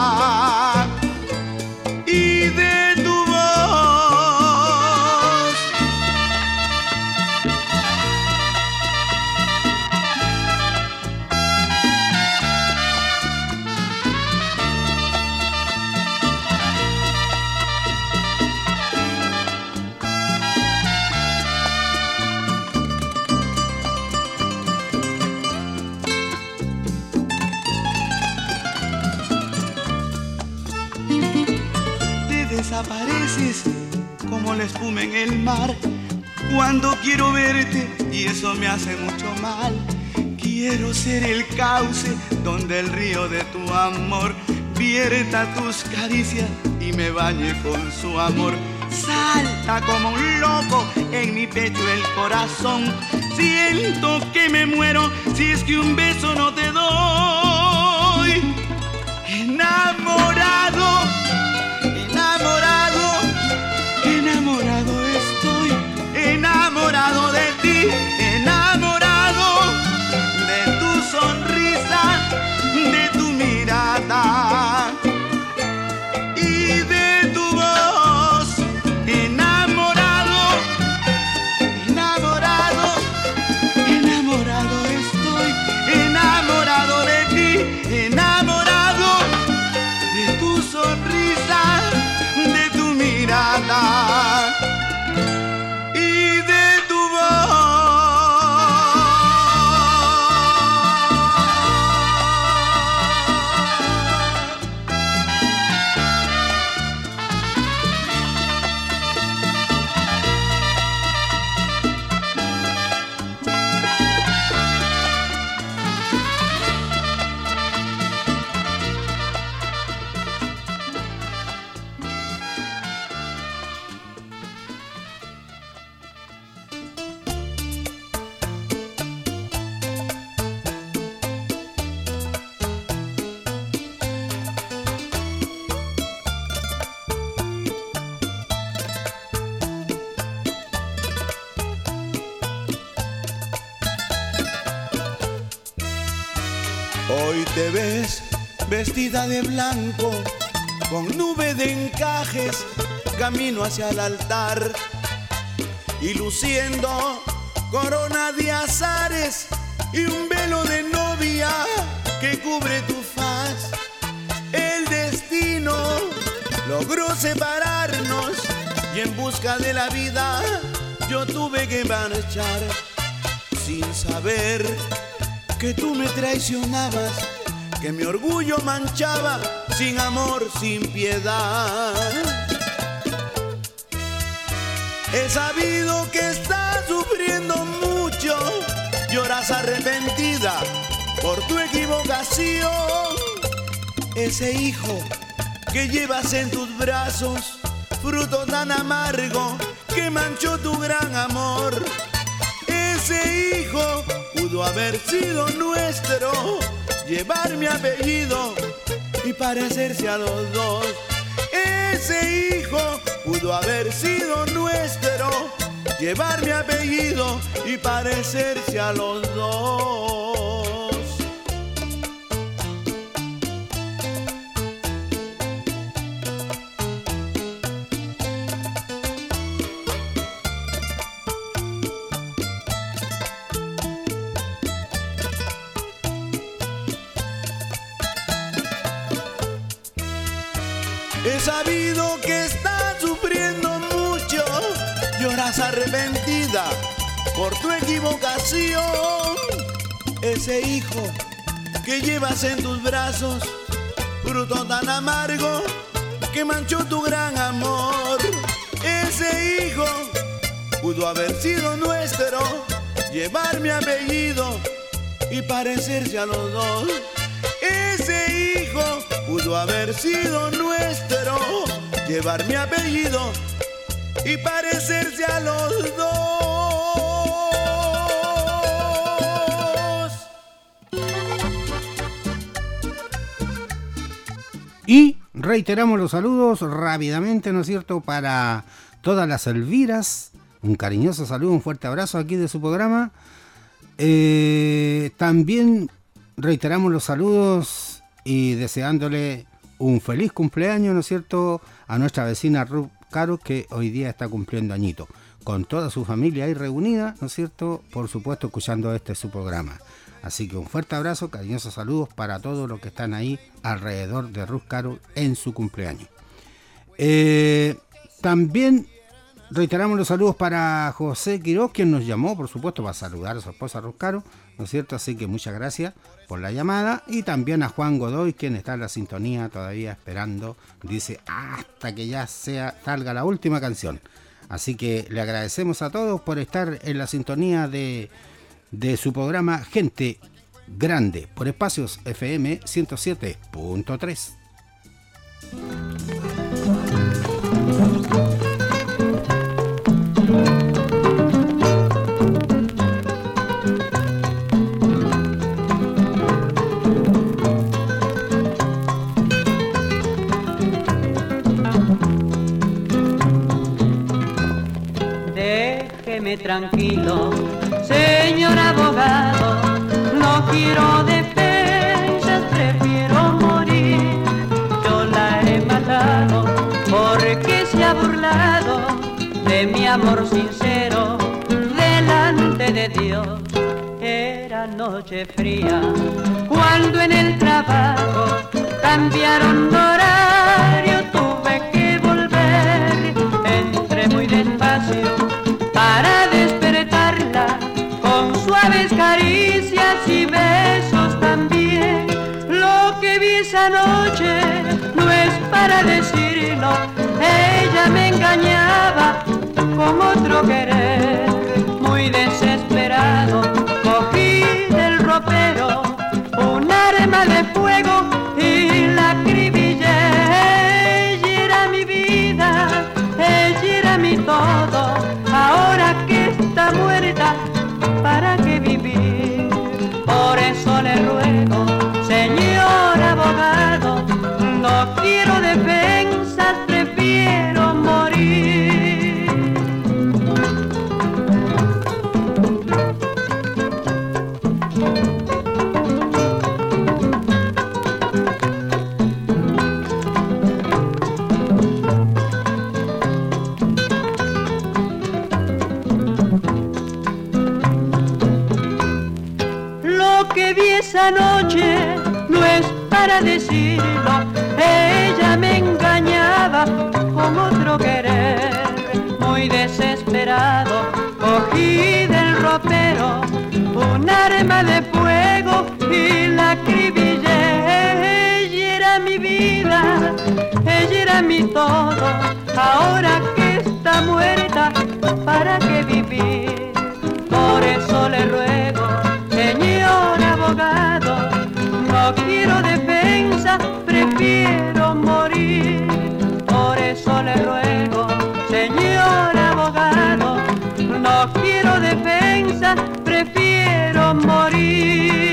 y de tu voz. Desapareces como la espuma en el mar cuando quiero verte y eso me hace mucho mal. Quiero ser el cauce donde el río de tu amor vierta tus caricias y me bañe con su amor. Salta como un loco en mi pecho el corazón. Siento que me muero si es que un beso no te doy. Enamorado, enamorado, enamorado estoy, enamorado de ti, enamorado de tu sonrisa, de tu mirada y de tu voz. Enamorado, enamorado, enamorado estoy, enamorado de ti, enamorado de tu sonrisa, de tu mirada y de tu voz.
Hoy te ves vestida de blanco con nube de encajes, camino hacia el altar y luciendo corona de azares y un velo de novia que cubre tu faz. El destino logró separarnos y en busca de la vida yo tuve que marchar sin saber que tú me traicionabas, que mi orgullo manchaba sin amor, sin piedad. He sabido que estás sufriendo mucho, lloras arrepentida por tu equivocación. Ese hijo que llevas en tus brazos, fruto tan amargo que manchó tu gran amor. Ese hijo pudo haber sido nuestro, llevar mi apellido y parecerse a los dos. Ese hijo pudo haber sido nuestro, llevar mi apellido y parecerse a los dos. He sabido que estás sufriendo mucho, lloras arrepentida por tu equivocación. Ese hijo que llevas en tus brazos, fruto tan amargo que manchó tu gran amor. Ese hijo pudo haber sido nuestro, llevar mi apellido y parecerse a los dos. Ese hijo pudo haber sido nuestro, llevar mi apellido y parecerse a los dos.
Y reiteramos los saludos rápidamente, ¿no es cierto?, para todas las Elviras. Un cariñoso saludo, un fuerte abrazo aquí de su programa. Eh, también reiteramos los saludos y deseándole un feliz cumpleaños, ¿no es cierto?, a nuestra vecina Ruth Caro, que hoy día está cumpliendo añito, con toda su familia ahí reunida, ¿no es cierto?, por supuesto escuchando este su programa. Así que un fuerte abrazo, cariñosos saludos para todos los que están ahí alrededor de Ruth Caro en su cumpleaños. Eh, también reiteramos los saludos para José Quiroz, quien nos llamó, por supuesto, para saludar a su esposa Ruth Caro, ¿no es cierto? Así que muchas gracias por la llamada. Y también a Juan Godoy, quien está en la sintonía todavía esperando, dice, hasta que ya sea, salga la última canción. Así que le agradecemos a todos por estar en la sintonía de, de su programa Gente Grande, por Espacios F M ciento siete punto tres.
Tranquilo, señor abogado, no quiero defensas, prefiero morir. Yo la he matado porque se ha burlado de mi amor sincero delante de Dios. Era noche fría cuando en el trabajo cambiaron de horario, tuve que volver, entré muy despacio para despertarla con suaves caricias y besos también. Lo que vi esa noche no es para decirlo, ella me engañaba con otro querer. Muy desesperado cogí del ropero un arma de fuego y la acribillé. Ella era mi vida, ella era mi todo. Ahora que está muerta, ¿para qué vivir? Por eso le ruego, señor abogado, no quiero defensas, prefiero morir. Lo que vi esa noche no es para decirlo, ella me engañaba con otro querer. Muy desesperado cogí del ropero un arma de fuego y la acribillé. Ella era mi vida, ella era mi todo, ahora que está muerta, ¿para qué vivir? Por eso le ruego, señor abogado, no quiero defensa, prefiero morir. Por eso le ruego, señor abogado, no quiero defensa, prefiero morir.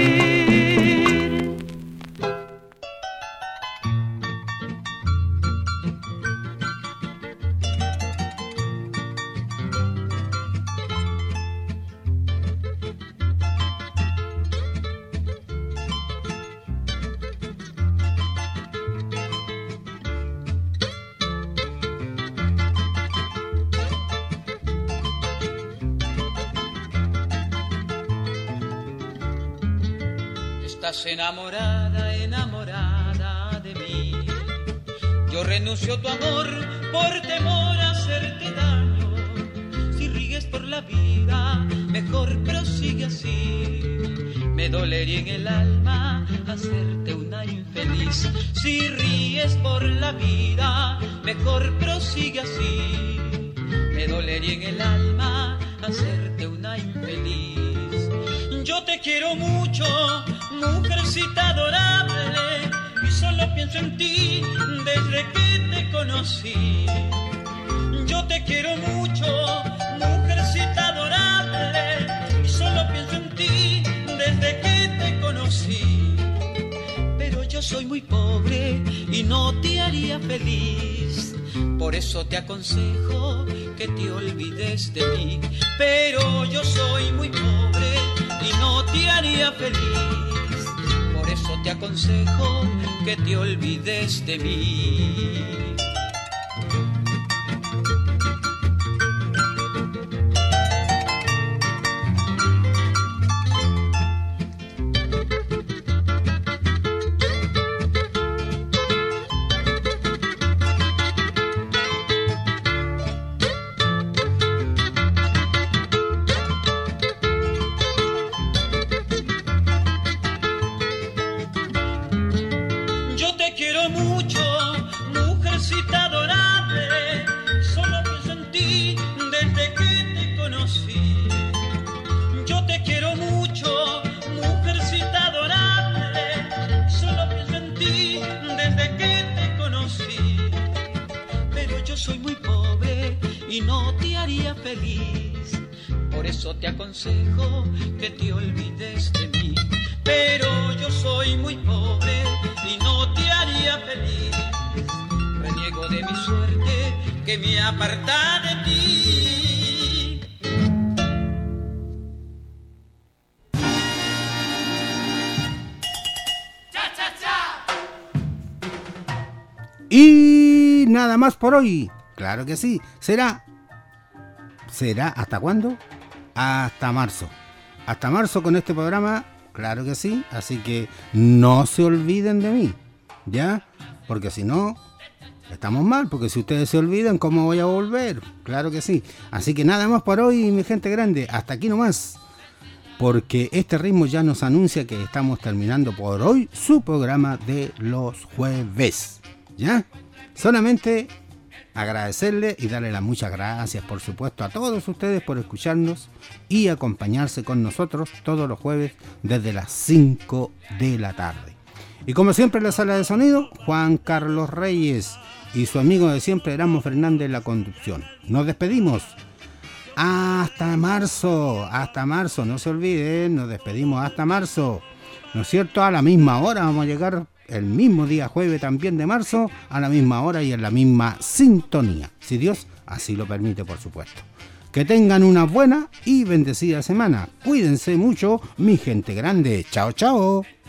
Estás enamorada, enamorada de mí. Yo renuncio a tu amor por temor a hacerte daño. Si ríes por la vida, mejor prosigue así. Me dolería en el alma hacerte una infeliz. Si ríes por la vida, mejor prosigue así. Me dolería en el alma hacerte una infeliz. Yo te quiero mucho, mujercita adorable, y solo pienso en ti desde que te conocí. Yo te quiero mucho, mujercita adorable, y solo pienso en ti desde que te conocí. Pero yo soy muy pobre y no te haría feliz, por eso te aconsejo que te olvides de mí. Pero yo soy muy pobre y no te haría feliz, por eso te aconsejo que te olvides de mí. Te aconsejo que te olvides de mí, pero yo soy muy pobre y no te haría feliz. Reniego de mi suerte que me aparta de ti.
¡Cha, cha, cha! Y nada más por hoy. Claro que sí. Será. ¿Será hasta cuándo? Hasta marzo. Hasta marzo con este programa, claro que sí. Así que no se olviden de mí, ¿ya? Porque si no, estamos mal. Porque si ustedes se olvidan, ¿cómo voy a volver? Claro que sí. Así que nada más por hoy, mi gente grande. Hasta aquí nomás. Porque este ritmo ya nos anuncia que estamos terminando por hoy su programa de los jueves, ¿ya? Solamente agradecerle y darle las muchas gracias, por supuesto, a todos ustedes por escucharnos y acompañarse con nosotros todos los jueves desde las cinco de la tarde. Y como siempre en la sala de sonido, Juan Carlos Reyes y su amigo de siempre, Erasmo Fernández, en la conducción. Nos despedimos. Hasta marzo, hasta marzo, no se olviden, nos despedimos hasta marzo. ¿No es cierto? A la misma hora vamos a llegar el mismo día jueves también de marzo, a la misma hora y en la misma sintonía, si Dios así lo permite, por supuesto. Que tengan una buena y bendecida semana. Cuídense mucho, mi gente grande. Chao, chao.